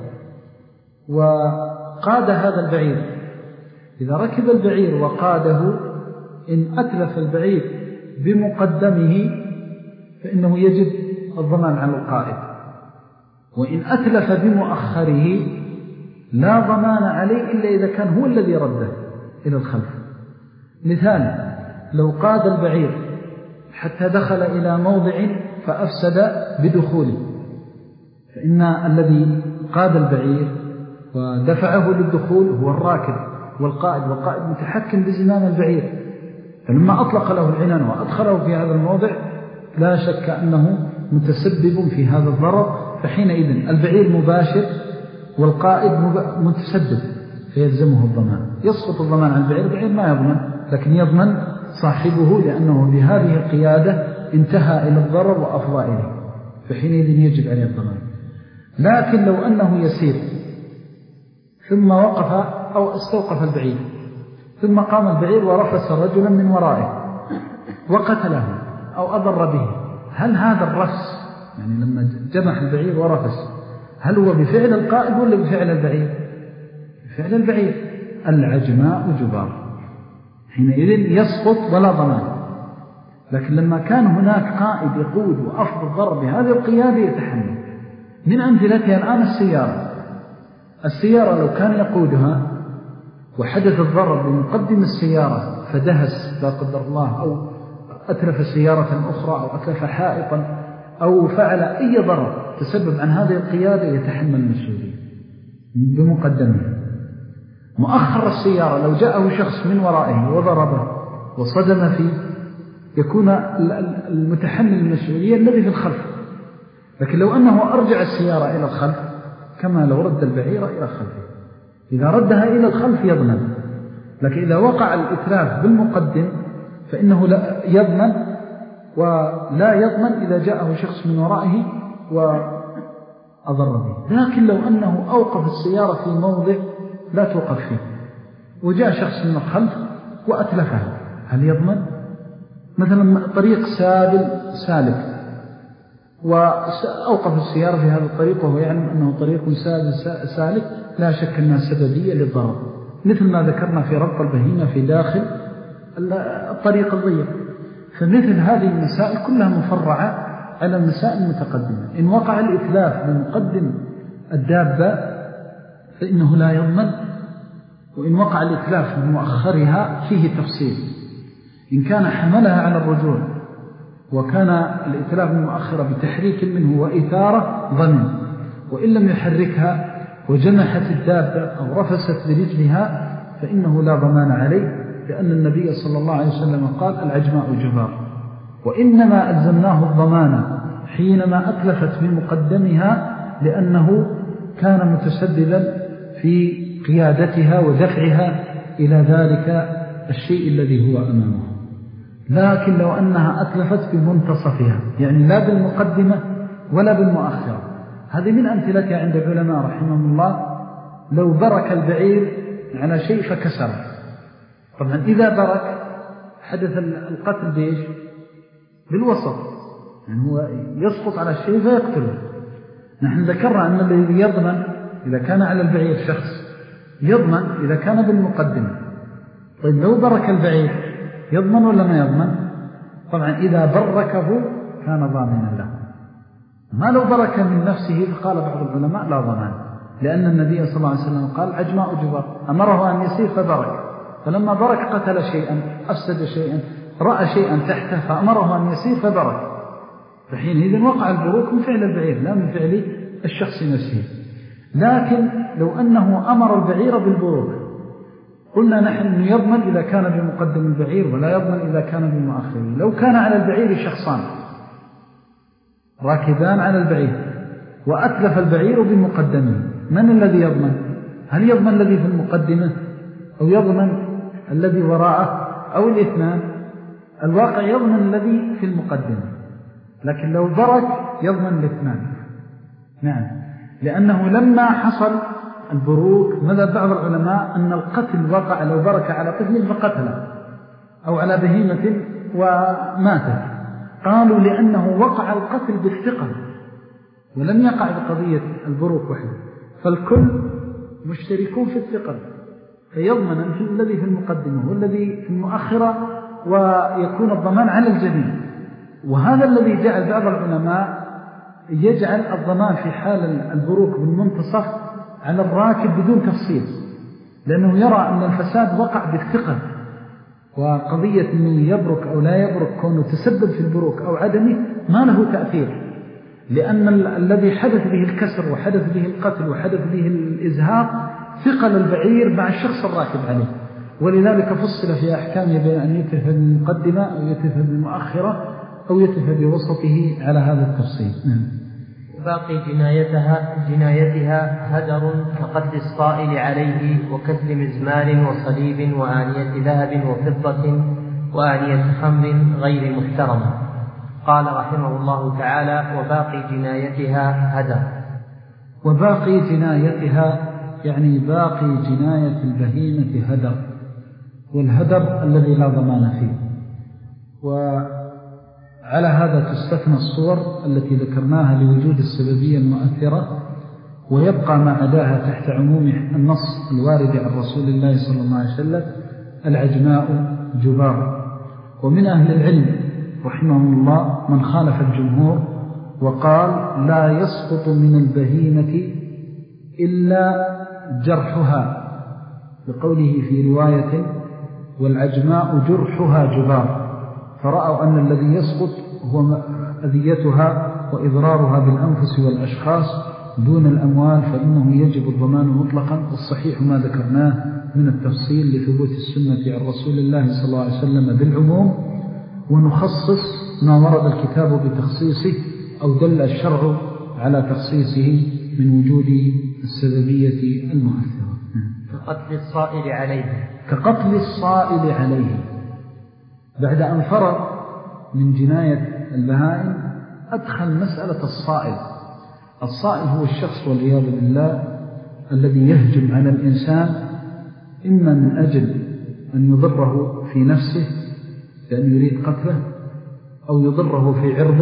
وقاد هذا البعير، إذا ركب البعير وقاده إن أتلف البعير بمقدمه فإنه يجب الضمان على القائد، وإن أتلف بمؤخره لا ضمان عليه إلا إذا كان هو الذي رده إلى الخلف. مثال: لو قاد البعير حتى دخل إلى موضع فأفسد بدخوله، فإن الذي قاد البعير ودفعه للدخول هو الراكب والقائد، والقائد متحكم بزمام البعير، فلما أطلق له العنان وأدخله في هذا الموضع لا شك أنه متسبب في هذا الضرر، فحينئذ البعير مباشر والقائد متسبب فيلزمه الضمان. يسقط الضمان عن البعير، البعير ما يضمن، لكن يضمن صاحبه لأنه بهذه القيادة انتهى إلى الضرر وأفضى إليه، فحينئذ يجب عليه الضمان. لكن لو أنه يسير ثم وقف أو استوقف البعير ثم قام البعير ورفس رجلا من ورائه وقتله أو أضر به، هل هذا الرفس يعني لما جمح البعير ورفس هل هو بفعل القائد ولا بفعل البعير؟ بفعل البعير. العجماء جبار، حينئذ يسقط ولا ضمان. لكن لما كان هناك قائد يقود وأفضل الضرر بهذه القيادة يتحمل. من أمثلتها الآن السيارة. السيارة لو كان يقودها وحدث الضرر بمقدم السيارة فدهس لا قدر الله أو أتلف سيارة أخرى أو أتلف حائطا أو فعل أي ضرر تسبب عن هذه القيادة يتحمل المسؤولية بمقدمه. مؤخر السيارة لو جاءه شخص من ورائه وضربه وصدم فيه يكون المتحمل المسؤولية الذي في الخلف. لكن لو أنه أرجع السيارة إلى الخلف كما لو رد البعير إلى خلفه، إذا ردها إلى الخلف يضمن. لكن إذا وقع الإتلاف بالمقدم فإنه لا يضمن، ولا يضمن إذا جاءه شخص من ورائه وأضر به. لكن لو أنه أوقف السيارة في موضع لا توقف فيه وجاء شخص من الخلف وأتلفها، هل يضمن؟ مثلا طريق سابل سالك وأوقف السيارة في هذا الطريق وهو يعلم أنه طريق سالك لا شك أنها سببية للضرر، مثل ما ذكرنا في ربط البهيمة في داخل الطريق الضيق. فمثل هذه المسائل كلها مفرعة على المسائل المتقدمة. إن وقع الإتلاف بمقدم الدابة فإنه لا يضمن، وإن وقع الإتلاف بمؤخرها فيه تفصيل. إن كان حملها على الرجوع وكان الإتلاف المؤخرة بتحريك منه وإثارة ضمن، وإن لم يحركها وجنحت الدابة أو رفست برجلها فإنه لا ضمان عليه، لأن النبي صلى الله عليه وسلم قال العجماء جبار. وإنما ألزمناه الضمان حينما أتلفت بمقدمها لأنه كان متسببا في قيادتها ودفعها إلى ذلك الشيء الذي هو أمامه. لكن لو أنها أتلفت بمنتصفها، يعني لا بالمقدمة ولا بالمؤخرة، هذه من أمثلتها عند العلماء رحمهم الله. لو برك البعير على شيء فكسر، طبعا إذا برك حدث القتل بإيش؟ بالوسط، يعني هو يسقط على الشيء فيقتله. نحن ذكرنا أن الذي يضمن إذا كان على البعير شخص يضمن إذا كان بالمقدمة. طيب لو برك البعير يضمن ولا ما يضمن؟ طبعا إذا بركه كان ضامنا له. ما لو برك من نفسه فقال بعض العلماء لا ضمان، لأن النبي صلى الله عليه وسلم قال عجماء جبار، أمره أن يسير فبرك، فلما برك قتل شيئا أفسد شيئا رأى شيئا تحته فأمره أن يسير فبرك، فحينئذ وقع البروك من فعل البعير لا من فعل الشخص نفسه. لكن لو أنه أمر البعير بالبروك قلنا نحن يضمن إذا كان بمقدم البعير ولا يضمن إذا كان بمؤخره. لو كان على البعير شخصان راكبان على البعير وأتلف البعير بمقدمه، من الذي يضمن؟ هل يضمن الذي في المقدمة أو يضمن الذي وراءه أو الاثنان؟ الواقع يضمن الذي في المقدمة، لكن لو برك يضمن الاثنان. نعم، لأنه لما حصل البروك ماذا بعض العلماء أن القتل وقع لو برك على طفل فقتله أو على بهيمة وماتت، قالوا لأنه وقع القتل بالثقل ولم يقع بقضية البروك وحده، فالكل مشتركون في الثقل، فيضمن الذي في المقدمة والذي في المؤخرة ويكون الضمان على الجميع. وهذا الذي جعل بعض العلماء يجعل الضمان في حال البروك بالمنتصف على الراكب بدون تفصيل، لأنه يرى أن الفساد وقع بالثقل، وقضية أنه يبرك أو لا يبرك كونه تسبب في البروك أو عدمه ما له تأثير، لأن الذي حدث به الكسر وحدث به القتل وحدث به الإزهاق ثقل البعير مع الشخص الراكب عليه. ولذلك فصل في أحكامه بين أن يتلف بالمقدمة أو يتلف بالمؤخرة أو يتلف بوسطه على هذا التفصيل. باقي جنايتها, جنايتها هدر كقتل الصائل عليه وكسر مزمار وصليب وآنية ذهب وفضة وآنية خمر غير محترمة. قال رحمه الله تعالى وباقي جنايتها هدر. وباقي جنايتها يعني باقي جناية البهيمة هدر، والهدر الذي لا ضمان فيه. وعلى هذا تستثنى الصور التي ذكرناها لوجود السببية المؤثرة، ويبقى ما عداها تحت عموم النص الوارد عن رسول الله صلى الله عليه وسلم العجماء جبار. ومن أهل العلم رحمهم الله من خالف الجمهور وقال لا يسقط من البهيمة إلا جرحها، بقوله في رواية والعجماء جرحها جبار، فرأوا أن الذي يسقط هو أذيتها وإضرارها بالأنفس والأشخاص دون الأموال، فإنه يجب الضمان مطلقا. والصحيح ما ذكرناه من التفصيل لثبوت السنة عن رسول الله صلى الله عليه وسلم بالعموم، ونخصص ما ورد الكتاب بتخصيصه أو دل الشرع على تخصيصه من وجود السببية المؤثرة. كقتل الصائل عليه كقتل الصائل عليه بعد أن فرغ من جناية البهائم أدخل مسألة الصائل. الصائل هو الشخص والعياذ بالله الذي يهجم على الإنسان إما من أجل أن يضره في نفسه لأن يريد قتله، أو يضره في عرضه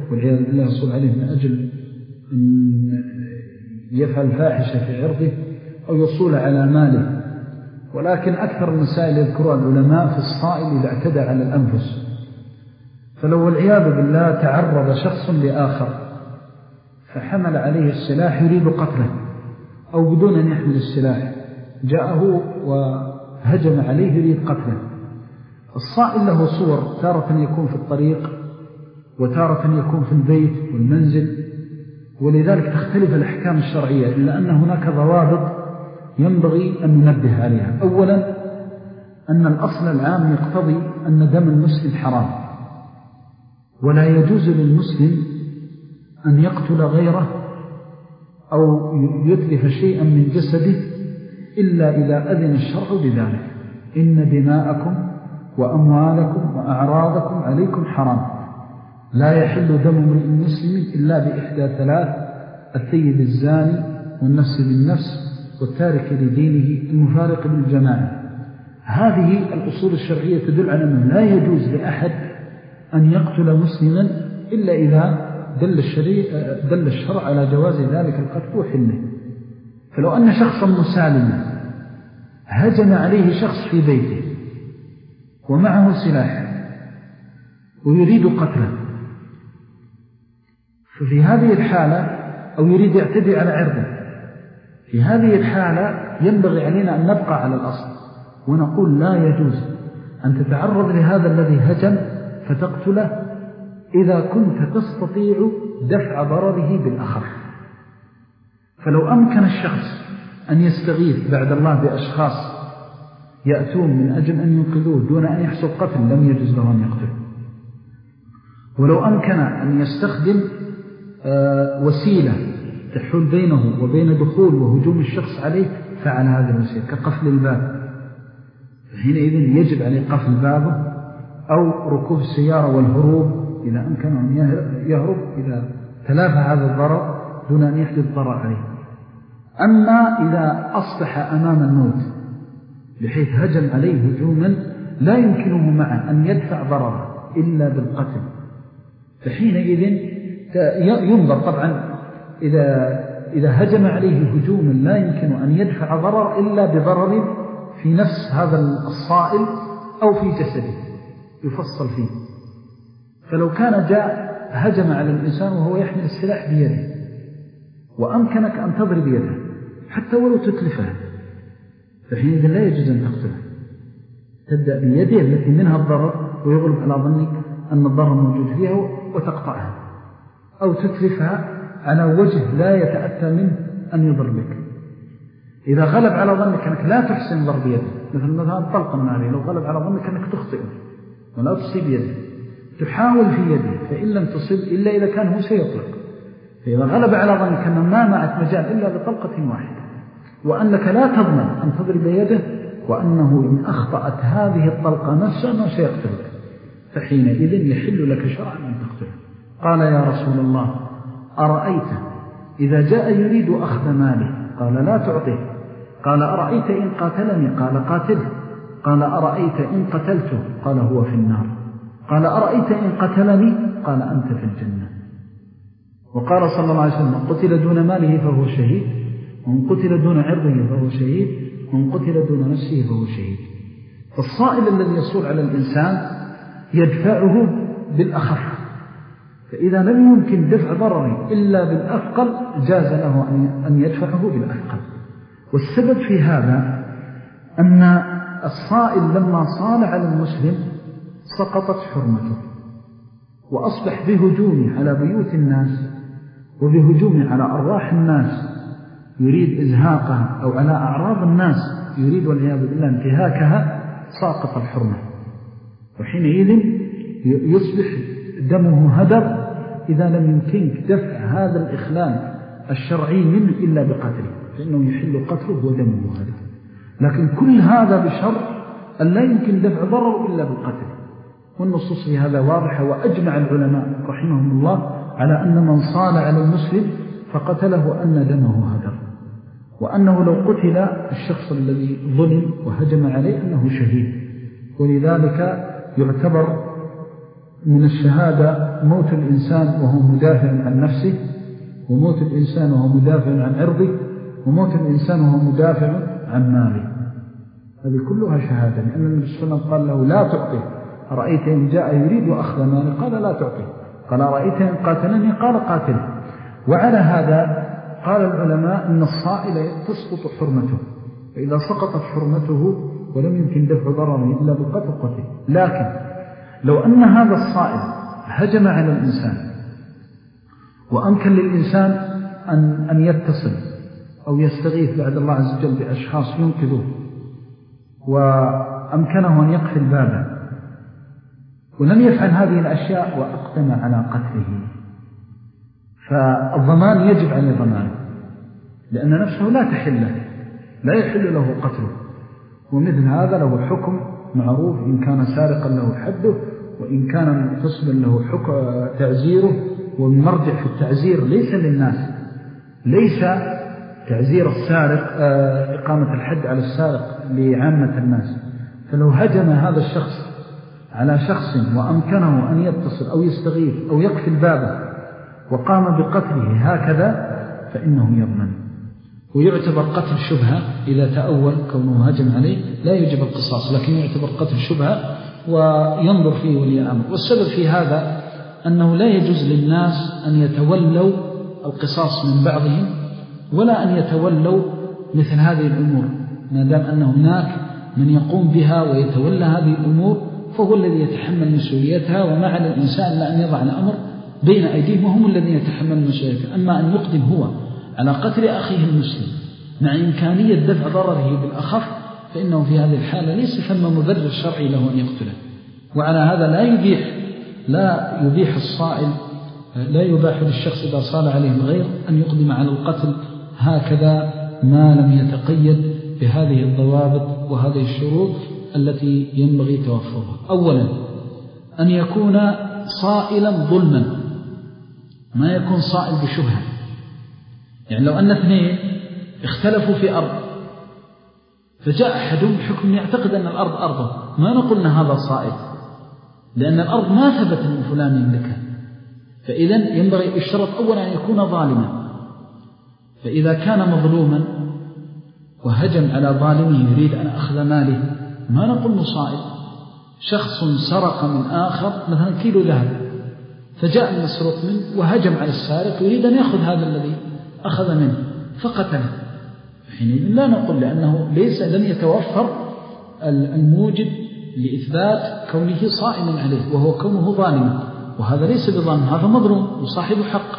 والعياذ بالله يصول عليه من أجل أن يفعل فاحشة في عرضه أو يصول على ماله. ولكن أكثر المسائل يذكرها العلماء في الصائل إذا اعتدى على الأنفس. فلو والعياذ بالله تعرض شخص لآخر فحمل عليه السلاح يريد قتله أو بدون أن يحمل السلاح جاءه وهجم عليه يريد قتله، الصائل له صور، تارة يكون في الطريق وتارة يكون في البيت والمنزل، ولذلك تختلف الأحكام الشرعية، إلا أن هناك ضوابط ينبغي أن ننبه عليها. أولا أن الأصل العام يقتضي أن دم المسلم حرام، ولا يجوز للمسلم أن يقتل غيره أو يتلف شيئا من جسده إلا إذا أذن الشرع بذلك. إن دماءكم وأموالكم وأعراضكم عليكم حرام، لا يحل دم امرئ مسلم إلا بإحدى ثلاث: الثيب الزاني والنفس بالنفس والتارك لدينه المفارق بالجماعة. هذه الأصول الشرعية تدل على أنه لا يجوز لأحد أن يقتل مسلما إلا إذا دل, دل الشرع على جواز ذلك القتل وحله. فلو أن شخصا مسالما هجم عليه شخص في بيته ومعه سلاح ويريد قتله، ففي هذه الحالة أو يريد يعتدي على عرضه، في هذه الحالة ينبغي علينا أن نبقى على الأصل ونقول لا يجوز أن تتعرض لهذا الذي هجم فتقتله إذا كنت تستطيع دفع ضرره بالأخف. فلو أمكن الشخص أن يستغيث بعد الله بأشخاص يأتون من أجل أن ينقذوه دون أن يحصل قتل لم يجوز له أن يقتل. ولو أمكن أن يستخدم وسيلة تحول بينه وبين دخول وهجوم الشخص عليه فعل هذه الوسيلة كقفل الباب، فحينئذ يجب عليه قفل بابه أو ركوب السيارة والهروب إذا أمكن أن يهرب إذا تلافى هذا الضرر دون أن يحدث ضرر عليه. أما إذا أصبح أمام الموت بحيث هجم عليه هجوما لا يمكنه معه أن يدفع ضرره إلا بالقتل، فحينئذ ينظر طبعا إذا, إذا هجم عليه هجوما لا يمكن أن يدفع ضرر إلا بضرر في نفس هذا الصائل أو في جسده يفصل فيه. فلو كان جاء هجم على الإنسان وهو يحمل السلاح بيده وأمكنك أن تضرب يده حتى ولو تتلفها، فحينئذ لا يجوز أن تقتله، تبدأ بيده التي منها الضرر ويغلب على ظنك أن الضرر موجود فيها وتقطعها، أو تتلفها على وجه لا يتأتى منه أن يضربك. إذا غلب على ظنك أنك لا تحسن ضرب يده، مثل مثلا طلقا ناري، لو غلب على ظنك أنك تخطئه ولا تصيب يده تحاول في يده، فإن لم تصيب إلا إذا كان هو سيطلق، فإذا غلب على ظنك أنه ما معك مجال إلا بطلقة واحدة وأنك لا تضمن أن تضرب يده وأنه إن أخطأت هذه الطلقة نفسها أنه سيقتلك، فحينئذ يحل لك شرعا أن تقتله. قال يا رسول الله أرأيت إذا جاء يريد أخذ ماله؟ قال لا تعطيه. قال أرأيت إن قاتلني؟ قال قاتله. قال أرأيت إن قتلته؟ قال هو في النار. قال أرأيت إن قتلني؟ قال أنت في الجنة. وقال صلى الله عليه وسلم قتل دون ماله فهو شهيد، ومن قتل دون عرضه فهو شهيد، ومن قتل دون نفسه فهو شهيد. فالصائل الذي يصول على الإنسان يدفعه بالأخف، فإذا لم يمكن دفع ضرره إلا بالأثقل جاز له أن يدفعه بالأثقل. والسبب في هذا أن الصائل لما صال على المسلم سقطت حرمته، وأصبح بهجومه على بيوت الناس وبهجومه على أرواح الناس يريد إزهاقها، أو على أعراض الناس يريد والعياذ بالله انتهاكها، ساقط الحرمة، وحينئذ يصبح دمه هدر إذا لم يمكنك دفع هذا الإخلال الشرعي منه إلا بقتله، فإنه يحل قتله ودمه هدر. لكن كل هذا بشرط أن لا يمكن دفع ضرر إلا بالقتل، والنصوص في هذا واضحة. وأجمع العلماء رحمهم الله على أن من صال على المسلم فقتله أن دمه هدر، وأنه لو قتل الشخص الذي ظلم وهجم عليه أنه شهيد، ولذلك يعتبر من الشهادة موت الإنسان وهو مدافع عن نفسه، وموت الإنسان وهو مدافع عن عرضه، وموت الإنسان وهو مدافع عن ماله. هذه كلها شهادة، لأن النبي صلى الله عليه وسلم قال له لا تعطيه، أرأيت إن جاء يريد أخذ ماله قال لا تعطيه، قال أرأيت إن قاتلني قال قاتله. وعلى هذا قال العلماء إن الصائل تسقط حرمته، فإذا سقطت حرمته ولم يمكن دفع ضرره إلا بالقتل قتل. لكن لو أن هذا الصائل هجم على الإنسان وأمكن للإنسان أن, أن يتصل أو يستغيث بعد الله عز وجل بأشخاص ينقذوه، وأمكنه أن يقفل بابه ولم يفعل هذه الأشياء وأقدم على قتله، فالضمان يجب عليه ضمانه، لأن نفسه لا تحله، لا يحل له قتله. ومثل هذا له حكم معروف، إن كان سارقا له حده، وإن كان مغتصبا له حكم تعزيره. والمرجع في التعزير ليس للناس، ليس تعزير السارق إقامة الحد على السارق لعامة الناس. فلو هجم هذا الشخص على شخص وأمكنه أن يتصل أو يستغيث أو يقفل بابه وقام بقتله هكذا فإنه يضمن. ويعتبر قتل شبهة إذا تأول كونه هجم عليه، لا يجب القصاص، لكن يعتبر قتل شبهة وينظر فيه ولي الأمر. والسبب في هذا أنه لا يجوز للناس أن يتولوا القصاص من بعضهم، ولا أن يتولوا مثل هذه الأمور، ما دام أن هناك من يقوم بها ويتولى هذه الأمور فهو الذي يتحمل مسؤوليتها، وما على الإنسان إلا أن يضع الأمر بين أيديهم وهم الذين يتحملون مسؤوليتها. أما أن يقدم هو على قتل أخيه المسلم مع إمكانية دفع ضرره بالأخف، فإنه في هذه الحالة ليس ثم مبرر شرعي له أن يقتله. وعلى هذا لا يبيح لا يبيح الصائل لا يباح للشخص إذا صال عليه الغير أن يقدم على القتل هكذا ما لم يتقيد بهذه الضوابط وهذه الشروط التي ينبغي توفرها. أولا أن يكون صائلا ظلما، ما يكون صائل بشبهة. يعني لو أن اثنين اختلفوا في أرض فجاء أحدهم بحكم يعتقد أن الأرض أرضه، ما نقول أن هذا صائل، لأن الأرض ما ثبت أن فلان يملكها. فإذا ينبغي الشرط أولا أن يكون ظالما. فإذا كان مظلوما وهجم على ظالمه يريد أن أخذ ماله ما نقول صائل. شخص سرق من آخر مثلا كيلو ذهب، فجاء المسروق منه وهجم على السارق يريد أن يأخذ هذا الذي أخذ منه فقتله، حينئذ لا نقول، لأنه ليس لن يتوفر الموجب لإثبات كونه صائما عليه وهو كونه ظالما، وهذا ليس بظالم، هذا مظلوم وصاحب حق.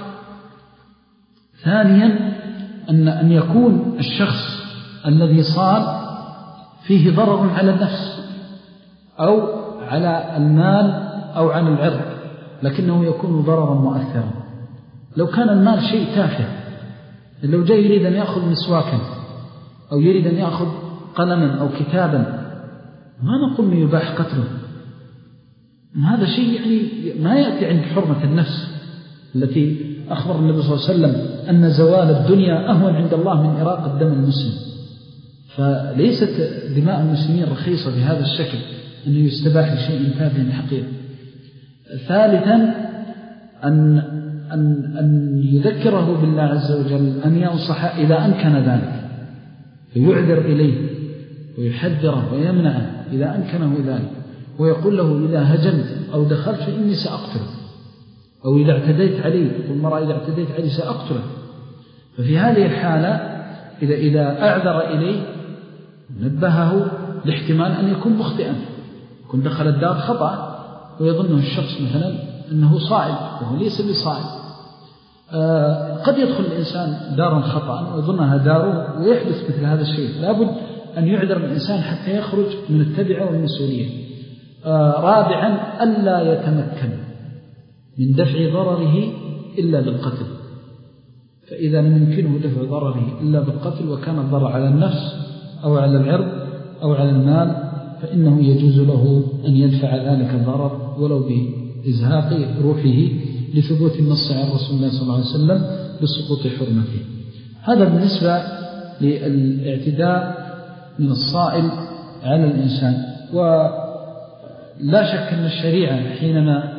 ثانيا أن أن يكون الشخص الذي صار فيه ضرر على النفس أو على المال أو على العرض، لكنه يكون ضررا مؤثرا. لو كان المال شيء تافه، لو جاء يريد أن يأخذ مسواكا أو يريد أن يأخذ قلما أو كتابا ما نقول أنه يباح قتله، هذا شيء يعني ما يأتي عند حرمة النفس التي أخبر النبي صلى الله عليه وسلم أن زوال الدنيا أهون عند الله من إراقة الدم المسلم. فليست دماء المسلمين رخيصة بهذا الشكل أنه يستباح لشيء تافه حقير. ثالثا أن, أن, أن يذكره بالله عز وجل، أن ينصح إذا أمكن ذلك، فيعذر إليه ويحذره ويمنعه إذا أمكنه ذلك، ويقول له إذا هجمت أو دخلت فإني سأقتله، أو إذا اعتديت عليه، والمرأة إذا اعتديت عليه سأقتله. ففي هذه الحالة إذا, إذا أعذر إليه نبهه لاحتمال أن يكون مخطئا، يكون دخل الدار خطأ ويظنه الشخص مثلا أنه صائل وهو ليس بصائل. آه قد يدخل الإنسان دارا خطأ ويظنها داره ويحدث مثل هذا الشيء، لابد أن يعذر الإنسان حتى يخرج من التبعة والمسؤولية. آه رابعا ألا يتمكن من دفع ضرره إلا بالقتل، فإذا لم يمكنه دفع ضرره إلا بالقتل وكان الضرر على النفس أو على العرض أو على المال فإنه يجوز له أن يدفع ذلك الضرر ولو بإزهاق روحه لثبوت النص عن رسول الله صلى الله عليه وسلم بسقوط حرمته. هذا بالنسبة للاعتداء من الصائل على الإنسان. ولا شك أن الشريعة حينما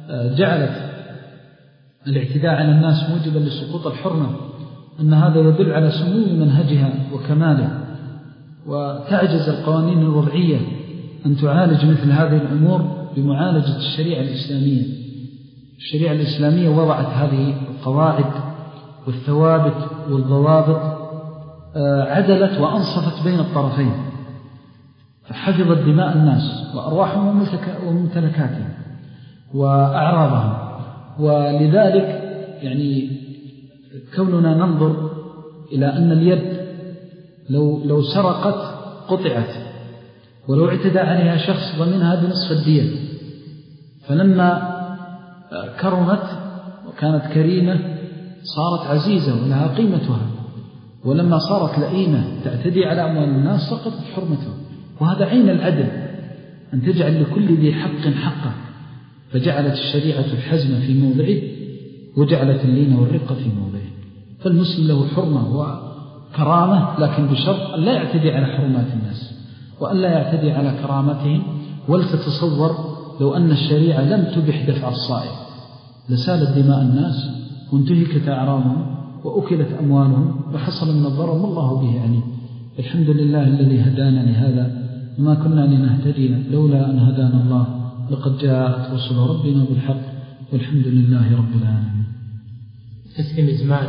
جعلت الاعتداء على الناس موجبا لسقوط الحرمة، أن هذا يدل على سمو منهجها وكماله، وتعجز القوانين الوضعية أن تعالج مثل هذه الأمور بمعالجة الشريعة الإسلامية. الشريعة الإسلامية وضعت هذه القواعد والثوابت والضوابط، عدلت وأنصفت بين الطرفين، فحفظت دماء الناس وأرواحهم وممتلكاتهم وأعراضهم. ولذلك يعني كوننا ننظر إلى أن اليد لو, لو سرقت قطعت، ولو اعتدى عليها شخص ضمنها بنصف الدية، فلما كرمت وكانت كريمة صارت عزيزة ولها قيمتها، ولما صارت لئيمة تعتدي على أموال الناس سقطت حرمتها. وهذا عين العدل، أن تجعل لكل ذي حق حقه، فجعلت الشريعة الحزم في موضعه وجعلت اللين والرقة في موضعه. فالمسلم له حرمة وكرامة، لكن بشرط أن لا يعتدي على حرمات الناس وأن لا يعتدي على كرامتهم. ولتتصور لو أن الشريعة لم تبح دفع الصائل لسالت دماء الناس وانتهكت أعراضهم وأكلت أموالهم وحصل من الضرر ما الله به عليم. الحمد لله الذي هدانا لهذا وما كنا لنهتدي لولا أن هدانا الله، لقد جاءت رسل ربنا بالحق والحمد لله رب العالمين. تسلم إزمان.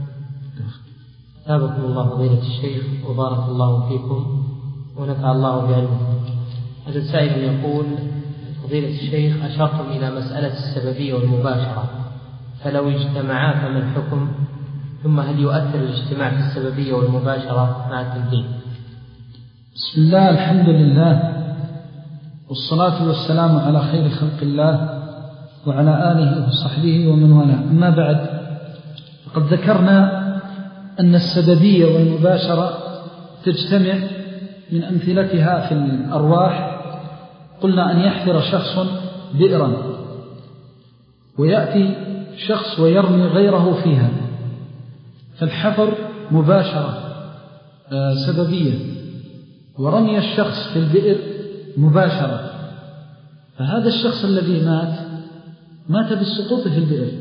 ثابكم الله فضيلة الشيخ وبارك الله فيكم ونفع الله بعلمكم. هذا السائل يقول: فضيلة الشيخ، أشرتم إلى مسألة السببية والمباشرة، فلو اجتمعا فما الحكم؟ ثم هل يؤثر الاجتماع في السببية والمباشرة مع التنفيذ؟ بسم الله، الحمد لله، والصلاة والسلام على خير خلق الله وعلى آله وصحبه ومن والاه. أما بعد، فقد ذكرنا أن السببية والمباشرة تجتمع من أمثلتها في الأرواح. قلنا أن يحفر شخص بئرا ويأتي شخص ويرمي غيره فيها، فالحفر مباشرة سببية، ورمي الشخص في البئر مباشرة. فهذا الشخص الذي مات مات بالسقوط في البئر،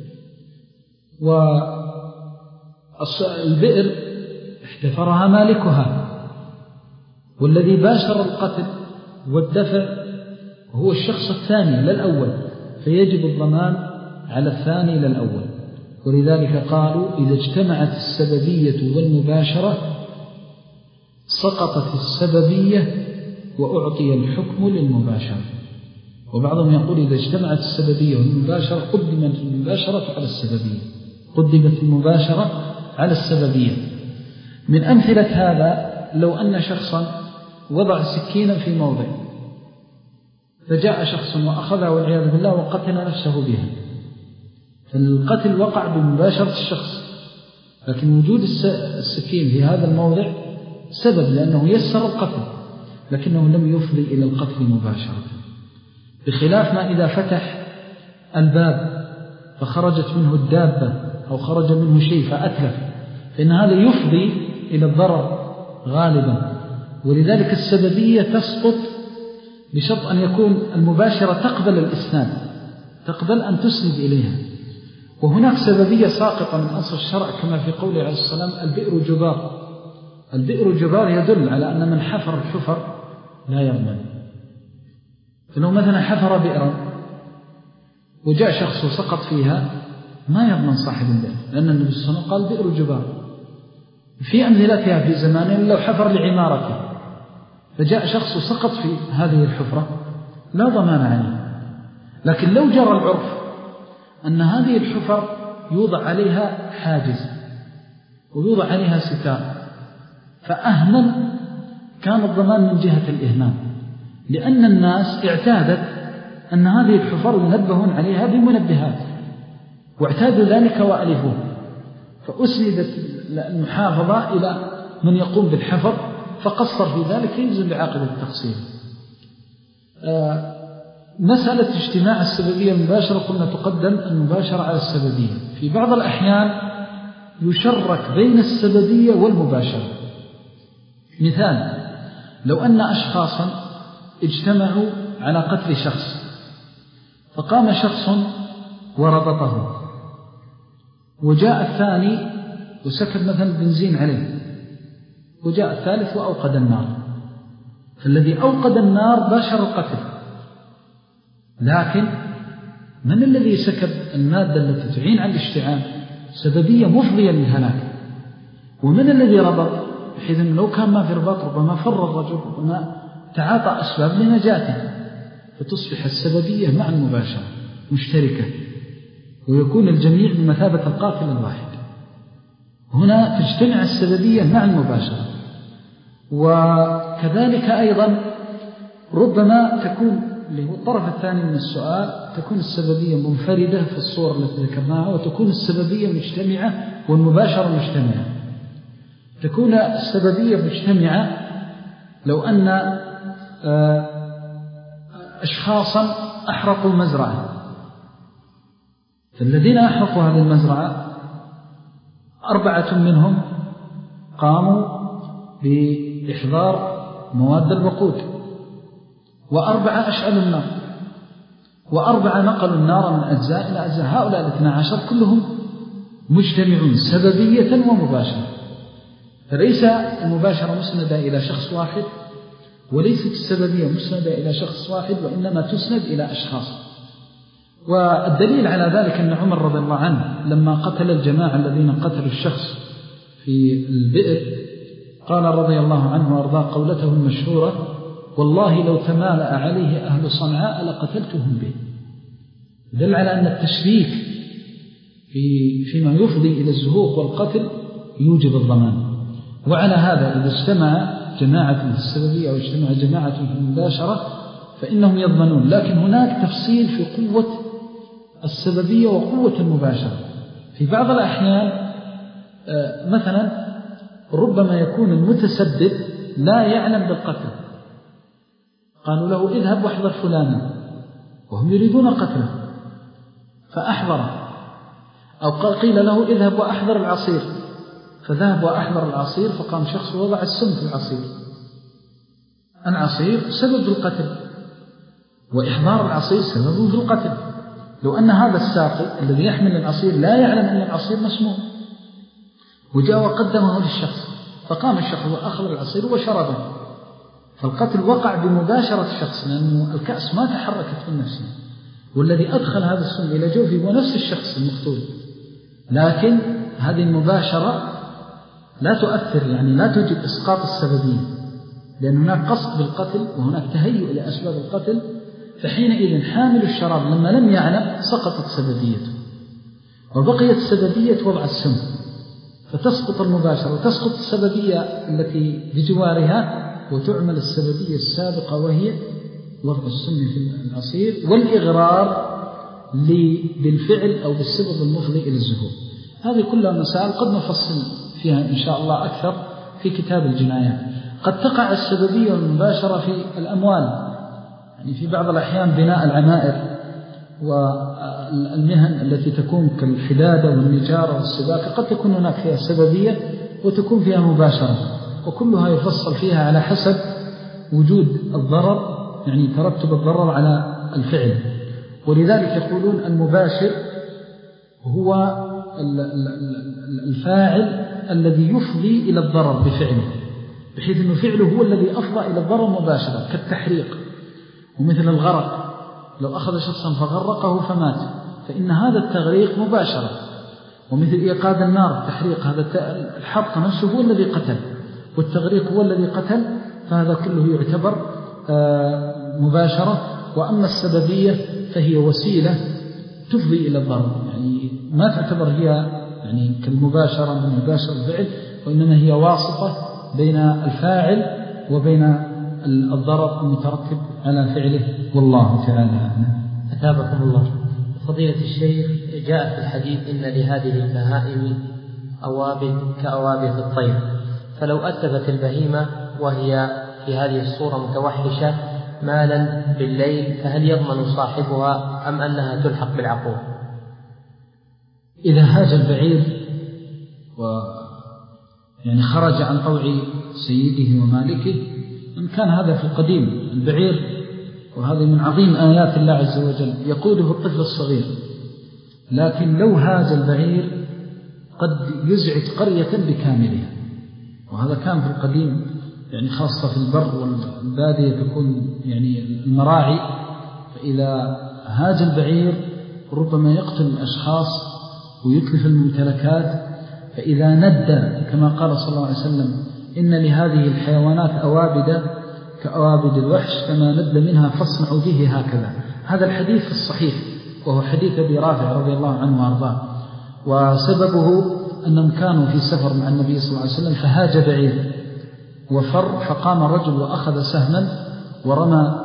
والبئر احتفرها مالكها، والذي باشر القتل والدفع هو الشخص الثاني لا الأول، فيجب الضمان على الثاني لا الأول. ولذلك قالوا: إذا اجتمعت السببية والمباشرة سقطت السببية وأعطي الحكم للمباشرة. وبعضهم يقول: إذا اجتمعت السببية والمباشرة قدمت المباشرة على السببية، قدمت المباشرة على السببية. من أمثلة هذا لو أن شخصا وضع سكينا في موضع، فجاء شخص وأخذها والعياذ بالله وقتل نفسه بها، فالقتل وقع بمباشرة الشخص، لكن وجود السكين في هذا الموضع سبب، لأنه يسر القتل لكنه لم يفضي إلى القتل مباشرة. بخلاف ما إذا فتح الباب فخرجت منه الدابة أو خرج منه شيء فأتلف، فإن هذا يفضي إلى الضرر غالبا. ولذلك السببية تسقط بشرط أن يكون المباشرة تقبل الإسناد، تقبل أن تسند إليها. وهناك سببية ساقطة من أصل الشرع كما في قوله عليه السلام: البئر جبار. البئر جبار يدل على أن من حفر الحفر لا يضمن. فلو مثلا حفر بئرا وجاء شخص وسقط فيها ما يضمن صاحب البئر، لأن النبي صلى الله عليه وسلم قال: البئر جبار. في أمثلتها في زمانه لو حفر لعمارته فجاء شخص وسقط في هذه الحفرة لا ضمان عليه. لكن لو جرى العرف أن هذه الحفر يوضع عليها حاجز ويوضع عليها ستار، فأهمل كان الضمان من جهة الإهمال، لأن الناس اعتادت أن هذه الحفر ينبهون عليها بمنبهات واعتادوا ذلك وألفوه، فأسندت المحافظة إلى من يقوم بالحفر فقصر في ذلك يلزم بعاقبة التقصير. آه مسألة اجتماع السببية المباشرة قلنا تقدم المباشرة على السببية. في بعض الأحيان يشرك بين السببية والمباشرة. مثال: لو أن أشخاصا اجتمعوا على قتل شخص، فقام شخص وربطه، وجاء الثاني وسكب مثلا بنزين عليه، وجاء الثالث وأوقد النار، فالذي أوقد النار باشر القتل، لكن من الذي سكب المادة التي تعين على الاشتعال سببية مفضية للهلاك؟ ومن الذي ربط، بحيث أنه لو كان ما في رباط ربما فر الرجل وما تعاطى أسباب لنجاته، فتصبح السببية مع المباشرة مشتركة، ويكون الجميع بمثابة القاتل الواحد. هنا تجتمع السببية مع المباشرة. وكذلك أيضا ربما تكون اللي هو الطرف الثاني من السؤال، تكون السببية منفردة في الصورة التي ذكرناها، وتكون السببية مجتمعة والمباشرة مجتمعة. تكون السببية مجتمعة لو أن أشخاصا أحرقوا مزرعة، فالذين أحرقوا هذه المزرعة أربعة منهم قاموا بإحضار مواد الوقود، وأربعة أشعلوا النار، وأربعة نقلوا النار من أجزاء إلى أجزاء. هؤلاء الاثنى عشر كلهم مجتمعون سببية ومباشرة، فليس المباشرة مسندة إلى شخص واحد، وليست السببية مسندة إلى شخص واحد، وإنما تسند إلى أشخاص. والدليل على ذلك أن عمر رضي الله عنه لما قتل الجماعة الذين قتلوا الشخص في البئر قال رضي الله عنه وارضاه قولته المشهورة: والله لو تمالأ عليه أهل صنعاء لقتلتهم به. دل على أن التشريك في فيما يفضي إلى الزهوق والقتل يوجب الضمان. وعلى هذا إذا اجتمع جماعة في السببية أو اجتمع جماعة في المباشرة فإنهم يضمنون. لكن هناك تفصيل في قوة السببية وقوة المباشرة. في بعض الأحيان مثلا ربما يكون المتسبب لا يعلم بالقتل، قالوا له اذهب واحضر فلانا وهم يريدون قتله فأحضر، أو قيل له اذهب وأحضر العصير فذهب وأحضر العصير، فقام شخص وضع السم في العصير. العصير سبب في القتل، وإحضار العصير سبب في القتل. لو أن هذا الساقي الذي يحمل العصير لا يعلم أن العصير مسموم وجاء وقدمه للشخص، فقام الشخص وأخذ العصير وشربه، فالقتل وقع بمباشرة الشخص، لأن الكأس ما تحركت من نفسه، والذي أدخل هذا السم إلى جوفه هو نفس الشخص المقتول. لكن هذه المباشرة لا تؤثر، يعني لا توجد إسقاط السببية، لأن هناك قصد بالقتل وهناك تهيؤ لأسباب القتل، فحينئذ حامل الشراب لما لم يعلم سقطت سببيته، وبقيت سببية وضع السم، فتسقط المباشرة وتسقط السببية التي بجوارها، وتعمل السببية السابقة وهي وضع السم في العصير والإغرار بالفعل أو بالسبب المفضي إلى الزهور. هذه كلها مسائل قد نفصل فيها إن شاء الله أكثر في كتاب الجنايات. قد تقع السببية والمباشرة في الأموال، يعني في بعض الأحيان بناء العمائر والمهن التي تكون كالحدادة والنجارة والسباكة قد تكون هناك فيها سببية وتكون فيها مباشرة، وكلها يفصل فيها على حسب وجود الضرر، يعني ترتب الضرر على الفعل. ولذلك يقولون المباشر هو الفاعل الذي يفضي إلى الضرر بفعله، بحيث أنه فعله هو الذي أفضى إلى الضرر مباشرة، كالتحريق ومثل الغرق. لو أخذ شخصا فغرقه فمات فإن هذا التغريق مباشرة، ومثل إيقاد النار التحريق، هذا الحرق نفسه هو الذي قتل والتغريق هو الذي قتل، فهذا كله يعتبر مباشرة. وأما السببية فهي وسيلة تفضي إلى الضرر، يعني ما تعتبر هي يعني كالمباشرة من مباشر الفعل، وإنما هي واسطة بين الفاعل وبين الضرر المترتب على فعله، والله تعالى أعلم. أثابكم الله. فضيلة الشيخ، جاء في الحديث إن لهذه البهائم أوابد كأوابد الطير، فلو أتبت البهيمة وهي في هذه الصورة متوحشة مالا بالليل فهل يضمن صاحبها أم أنها تلحق بالعقول؟ إذا هاج البعير و يعني خرج عن طوع سيده ومالكه، إن كان هذا في القديم البعير وهذه من عظيم آيات الله عز وجل يقوده الطفل الصغير. لكن لو هاج البعير قد يزعج قرية بكاملها، وهذا كان في القديم يعني خاصة في البر والبادية تكون يعني المراعي، فإذا هاج البعير ربما يقتل الأشخاص ويتلف الممتلكات. فإذا ندى كما قال صلى الله عليه وسلم إن لهذه الحيوانات أوابد كأوابد الوحش فما ند منها فاصنعوا به هكذا. هذا الحديث الصحيح وهو حديث أبي رافع رضي الله عنه وأرضاه، وسببه أنهم كانوا في سفر مع النبي صلى الله عليه وسلم فهاج بعير وفر، فقام رجل وأخذ سهما ورمى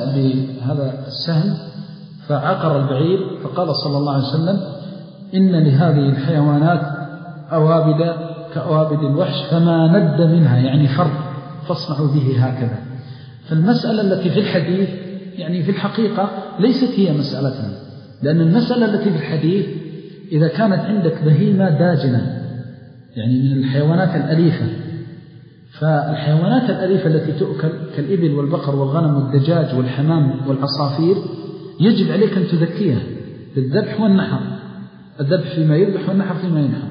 بهذا السهم فعقر البعير، فقال صلى الله عليه وسلم إن لهذه الحيوانات أوابد كأوابد الوحش فما ند منها يعني فر فاصنعوا به هكذا. فالمسألة التي في الحديث يعني في الحقيقة ليست هي مسألتنا، لأن المسألة التي في الحديث إذا كانت عندك بهيمة داجنة يعني من الحيوانات الأليفة، فالحيوانات الأليفة التي تؤكل كالإبل والبقر والغنم والدجاج والحمام والعصافير يجب عليك أن تذكيها بالذبح والنحر، الذبح فيما يذبح والنحر فيما ينحر.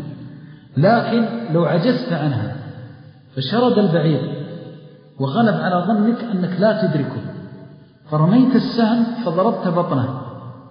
لكن لو عجزت عنها فشرد البعير وغلب على ظنك أنك لا تدركه فرميت السهم فضربت بطنه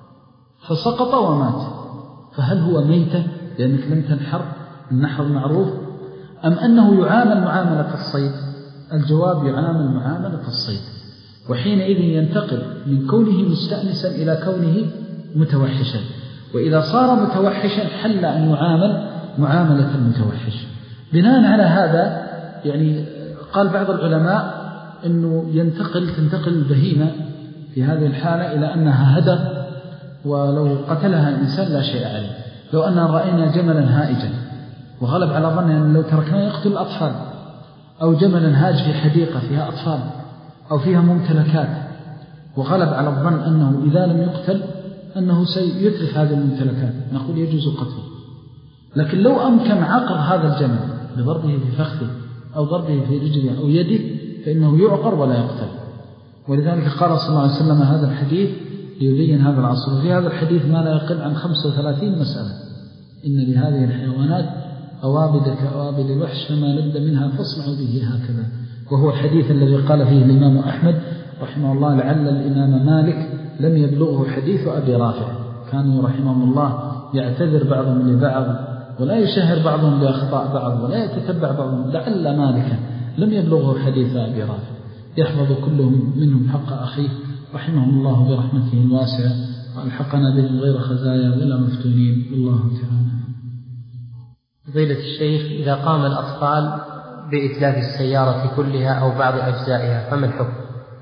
فسقط ومات، فهل هو ميتة لأنك لم تنحر النحر معروف، أم أنه يعامل معاملة الصيد؟ الجواب يعامل معاملة الصيد، وحينئذ ينتقل من كونه مستأنسا إلى كونه متوحشا، وإذا صار متوحشا حل أن يعامل معاملة المتوحش. بناء على هذا يعني قال بعض العلماء أنه ينتقل تنتقل البهيمة في هذه الحالة إلى أنها هدر، ولو قتلها إنسان لا شيء عليه. لو أننا رأينا جملا هائجا وغلب على ظننا أن لو تركناه يقتل الأطفال، أو جملا هاج في حديقة فيها أطفال أو فيها ممتلكات وغلب على الظن أنه إذا لم يقتل أنه سيترك هذه الممتلكات، نقول يجوز قتله. لكن لو أمكن عقر هذا الجمل بضربه في فخذه أو ضربه في رجله أو يده فإنه يعقر ولا يقتل. ولذلك قال صلى الله عليه وسلم هذا الحديث ليبين هذا العصر. وفي هذا الحديث ما لا يقل عن خمسة وثلاثين مسألة. إن لهذه الحيوانات أوابد كأوابد الوحش فما ند منها فاصنعوا به هكذا، وهو الحديث الذي قال فيه الإمام أحمد رحمه الله لعل الإمام مالك لم يبلغه حديث أبي رافع، كانوا رحمهم الله يعتذر بعضهم لبعض ولا يشهر بعضهم بأخطاء بعض ولا يتتبع بعضهم، لعل مالكا لم يبلغه حديث أبي رافع، يحفظ كلهم منهم حق أخيه رحمهم الله برحمته الواسعة، والحقنا بهم غير خزايا ولا مفتونين. والله تعالى. فضيلة الشيخ، إذا قام الأطفال بإتلاف السيارة كلها أو بعض أجزائها فما الحكم؟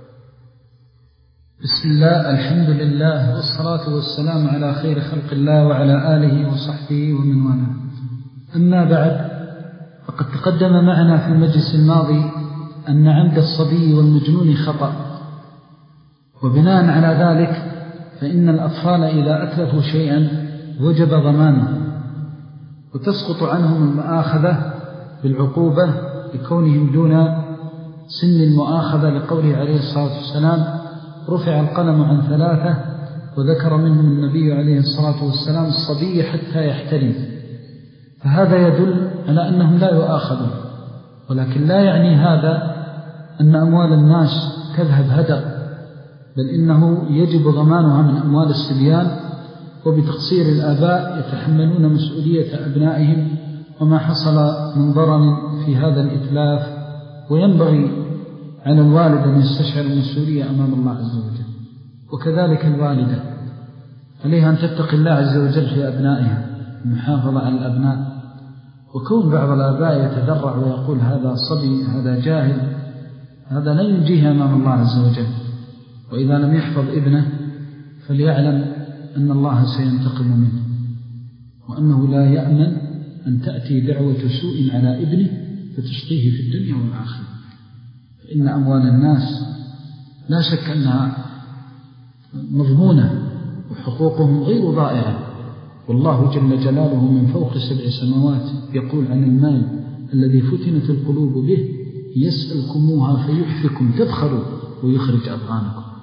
بسم الله، الحمد لله، والصلاة والسلام على خير خلق الله وعلى آله وصحبه ومن والاه. أما بعد، فقد تقدم معنا في المجلس الماضي أن عمد الصبي والمجنون خطأ، وبناء على ذلك فإن الأطفال إذا أتلفوا شيئا وجب ضمانه، وتسقط عنهم المؤاخذة بالعقوبة لكونهم دون سن المؤاخذة، لقوله عليه الصلاة والسلام رفع القلم عن ثلاثة، وذكر منهم النبي عليه الصلاة والسلام الصبي حتى يحتلم، فهذا يدل على أنهم لا يؤاخذون. ولكن لا يعني هذا أن أموال الناس تذهب هدر، بل إنه يجب ضمانها من أموال الصبيان، وبتقصير الآباء يتحملون مسؤولية أبنائهم وما حصل من ضرر في هذا الإتلاف، وينبغي على الوالد أن يستشعر المسؤولية أمام الله عز وجل. وكذلك الوالدة عليها أن تتقي الله عز وجل في أبنائها، المحافظة على الأبناء. وكون بعض الآباء يتذرع ويقول هذا صبي هذا جاهل، هذا لا ينجيه أمام الله عز وجل. وإذا لم يحفظ ابنه فليعلم أن الله سينتقم منه، وأنه لا يأمن أن تأتي دعوة سوء على ابنه فتشقيه في الدنيا والآخرة. فإن أموال الناس لا شك أنها مضمونة وحقوقهم غير ضائعة، والله جل جلاله من فوق سبع سماوات يقول عن المال الذي فتنت القلوب به يسألكموها فيحفكم تدخلوا ويخرج أضغانكم.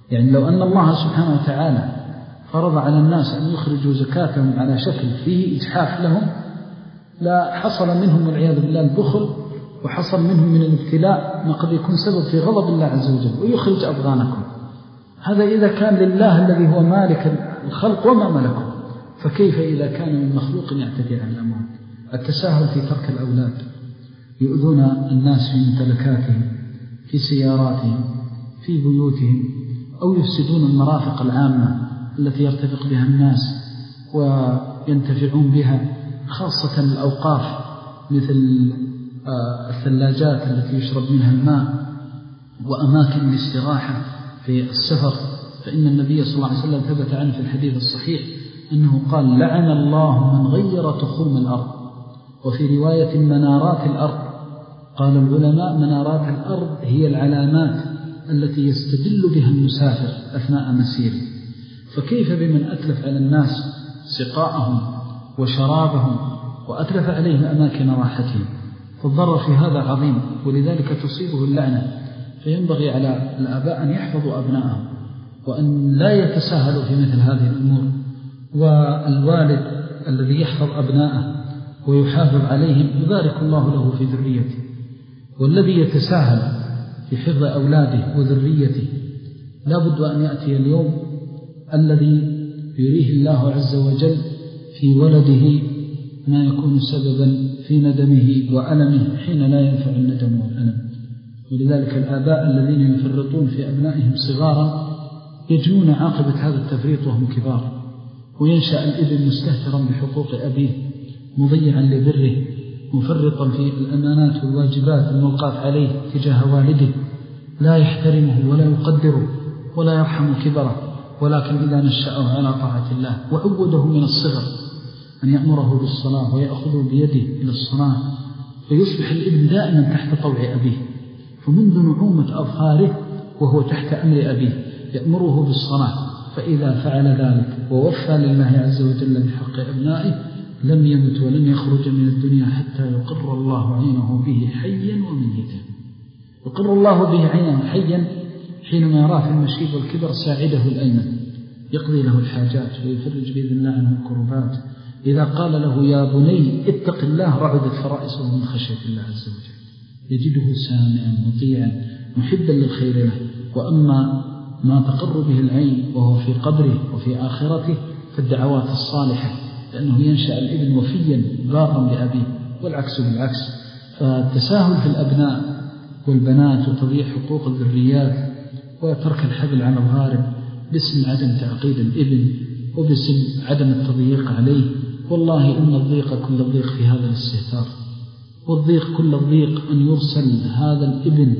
يعني لو أن الله سبحانه وتعالى فرض على الناس أن يخرجوا زكاتهم على شكل فيه إجحاف لهم لا حصل منهم والعياذ بالله البخل، وحصل منهم من الابتلاء ما قد يكون سبب في غضب الله عز وجل ويخرج أبغانكم. هذا إذا كان لله الذي هو مالك الخلق وما ملكه، فكيف إذا كان من مخلوق يعتدي على الأموال؟ التساهل في ترك الأولاد، يؤذون الناس في ممتلكاتهم، في سياراتهم، في بيوتهم، أو يفسدون المرافق العامة التي يرتفق بها الناس وينتفعون بها، خاصة الأوقاف مثل الثلاجات التي يشرب منها الماء وأماكن الاستراحة في السفر. فإن النبي صلى الله عليه وسلم ثبت عنه في الحديث الصحيح أنه قال: لعن الله من غير تخوم الأرض. وفي رواية منارات الأرض، قال العلماء منارات الأرض هي العلامات التي يستدل بها المسافر أثناء مسيره. فكيف بمن أتلف على الناس سقاءهم وشرابهم وأتلف عليهم أماكن راحتهم؟ فالضرر في هذا عظيم، ولذلك تصيبه اللعنة. فينبغي على الآباء أن يحفظوا أبنائهم وأن لا يتساهلوا في مثل هذه الأمور. والوالد الذي يحفظ أبنائه ويحافظ عليهم يبارك الله له في ذريته، والذي يتساهل في حفظ أولاده وذريته لا بد أن يأتي اليوم الذي يريه الله عز وجل في ولده ما يكون سببا في ندمه وألمه حين لا ينفع الندم والألم. ولذلك الآباء الذين يفرطون في أبنائهم صغارا يجنون عاقبة هذا التفريط وهم كبار، وينشأ الابن مستهترا بحقوق أبيه، مضيعا لبره، مفرطا في الأمانات والواجبات الموقعة عليه تجاه والده، لا يحترمه ولا يقدره ولا يرحم كبره، ولكن إذا نشأه على طاعة الله وعوده من الصغر أن يأمره بالصلاة ويأخذه بيده إلى الصلاة، فيصبح الابن دائما تحت طوع أبيه، فمنذ نعومة أظهاره وهو تحت أمر أبيه يأمره بالصلاة. فإذا فعل ذلك ووفى لله عز وجل بحق أبنائه لم يمت ولم يخرج من الدنيا حتى يقر الله عينه به حيا وميتا. يقر الله به عينه حيا حينما يراه في المشيب والكبر ساعده الأيمن يقضي له الحاجات ويفرج بإذن الله عنه الكربات. إذا قال له: يا بني اتق الله، رعدت فرائصه من خشية الله عز وجل، يجده سامعا مطيعا محبا للخير له. وأما ما تقر به العين وهو في قبره وفي آخرته فالدعوات الصالحة، لأنه ينشأ الابن وفيا بارا لأبيه، والعكس بالعكس. فالتساهل في الأبناء والبنات وتضييع حقوق الذريات وترك الحبل على الغارب باسم عدم تعقيد الابن وباسم عدم التضييق عليه، والله إن الضيق كل الضيق في هذا الاستهتار، والضيق كل الضيق أن يرسل هذا الابن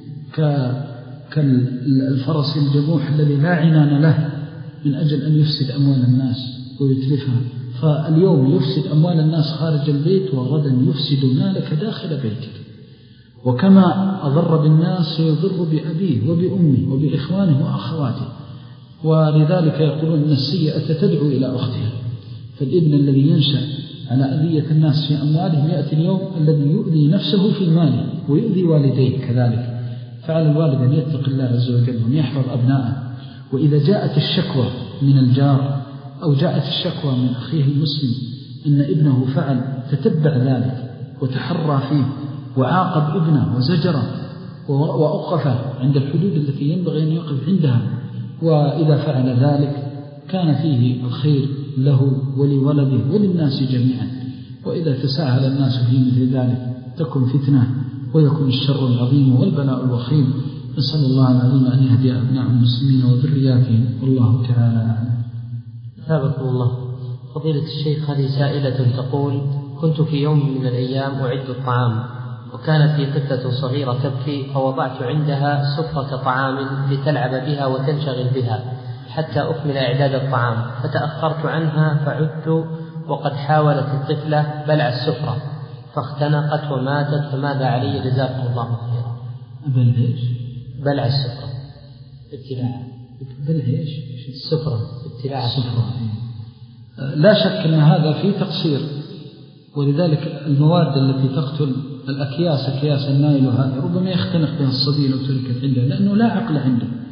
كالفرس الجموح الذي لا عنان له من أجل أن يفسد أموال الناس ويتلفها. فاليوم يفسد أموال الناس خارج البيت، وغدا يفسد مالك داخل بيتك. وكما أضر بالناس يضر بأبيه وبأمه وبإخوانه وأخواته. ولذلك يقولون أن السيئة تدعو إلى أختها. فالابن الذي ينشأ على أذية الناس في أموالهم يأتي اليوم الذي يؤذي نفسه في ماله ويؤذي والديه كذلك. فعلى الوالد أن يتق الله عز وجل وأن يحفظ أبناءه. وإذا جاءت الشكوى من الجار أو جاءت الشكوى من أخيه المسلم إن ابنه فعل، تتبع ذلك وتحرى فيه وعاقب ابنه وزجره وأوقفه عند الحدود التي ينبغي أن يقف عندها. وإذا فعل ذلك كان فيه الخير له ولولده وللناس جميعا. وإذا تساهل الناس في مثل ذلك تكون فتنة ويكون الشر العظيم والبلاء الوخيم. نسأل الله العظيم أن يهدي أبناء المسلمين وذرياتهم، والله تعالى أعلم. ثابكم الله. فضيلة الشيخ، هذه سائلة تقول: كنت في يوم من الأيام أعد الطعام، وكانت لي طفلة صغيرة تبكي، فوضعت عندها سفرة طعام لتلعب بها وتنشغل بها حتى أكمل إعداد الطعام، فتأخرت عنها فعدت وقد حاولت الطفلة بلع السفرة فاختنقت وماتت، فماذا علي؟ جزاكم الله خيرا. بل إيش؟ بلع السفرة ابتلاعها. بل إيش؟ السفرة ابتلاعها السفرة. لا شك أن هذا فيه تقصير، ولذلك المواد التي تقتل الأكياس، أكياس النايل وهذا ربما يختنق بها الصبي لو تركت عنده، لأنه لا عقل عنده،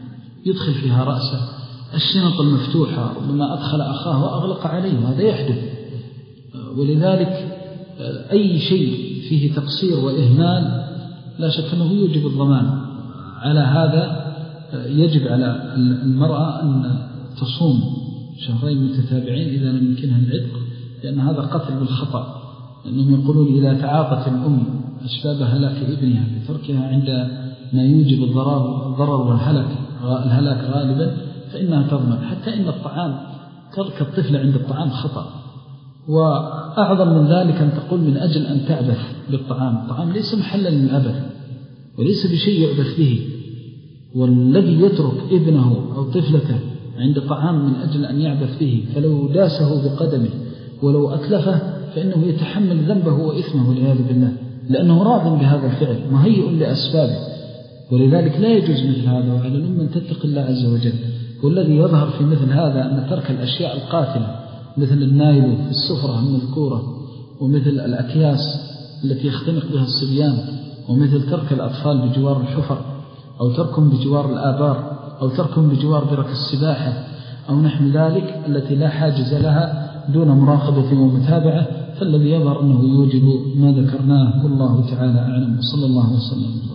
يدخل فيها رأسه، الشنط المفتوحة ربما أدخل أخاه وأغلق عليه، وهذا يحدث. ولذلك أي شيء فيه تقصير وإهمال لا شك أنه يوجب الضمان. على هذا يجب على المرأة أن تصوم شهرين متتابعين إذا لم يمكنها العتق، لأن هذا قتل بالخطأ، لأنهم يقولون إذا تعاطت الأم أسباب هلاك ابنها بتركها عند ما يوجب الضرر الضرر والهلاك الهلاك غالبا فإنها تضمن. حتى إن الطعام، ترك الطفل عند الطعام خطأ، وأعظم من ذلك أن تقول من أجل أن تعبث بالطعام. الطعام ليس محلا للعبث وليس بشيء يعبث به، والذي يترك ابنه أو طفلته عند طعام من أجل أن يعبث به فلو داسه بقدمه ولو أتلفه فإنه يتحمل ذنبه وإثمه والعياذ بالله، لأنه راض بهذا الفعل مهيئ لأسبابه. ولذلك لا يجوز مثل هذا، وعلى الأمة أن تتقي الله عز وجل. والذي يظهر في مثل هذا أن ترك الأشياء القاتلة مثل النايل في السفرة المذكورة، ومثل الأكياس التي يختنق بها الصبيان، ومثل ترك الأطفال بجوار الحفر، أو تركهم بجوار الآبار، أو تركهم بجوار برك السباحة أو نحو ذلك التي لا حاجز لها دون مراقبة ومتابعة، فالذي يظهر أنه يوجب ما ذكرناه والله تعالى أعلم. صلى الله وسلم.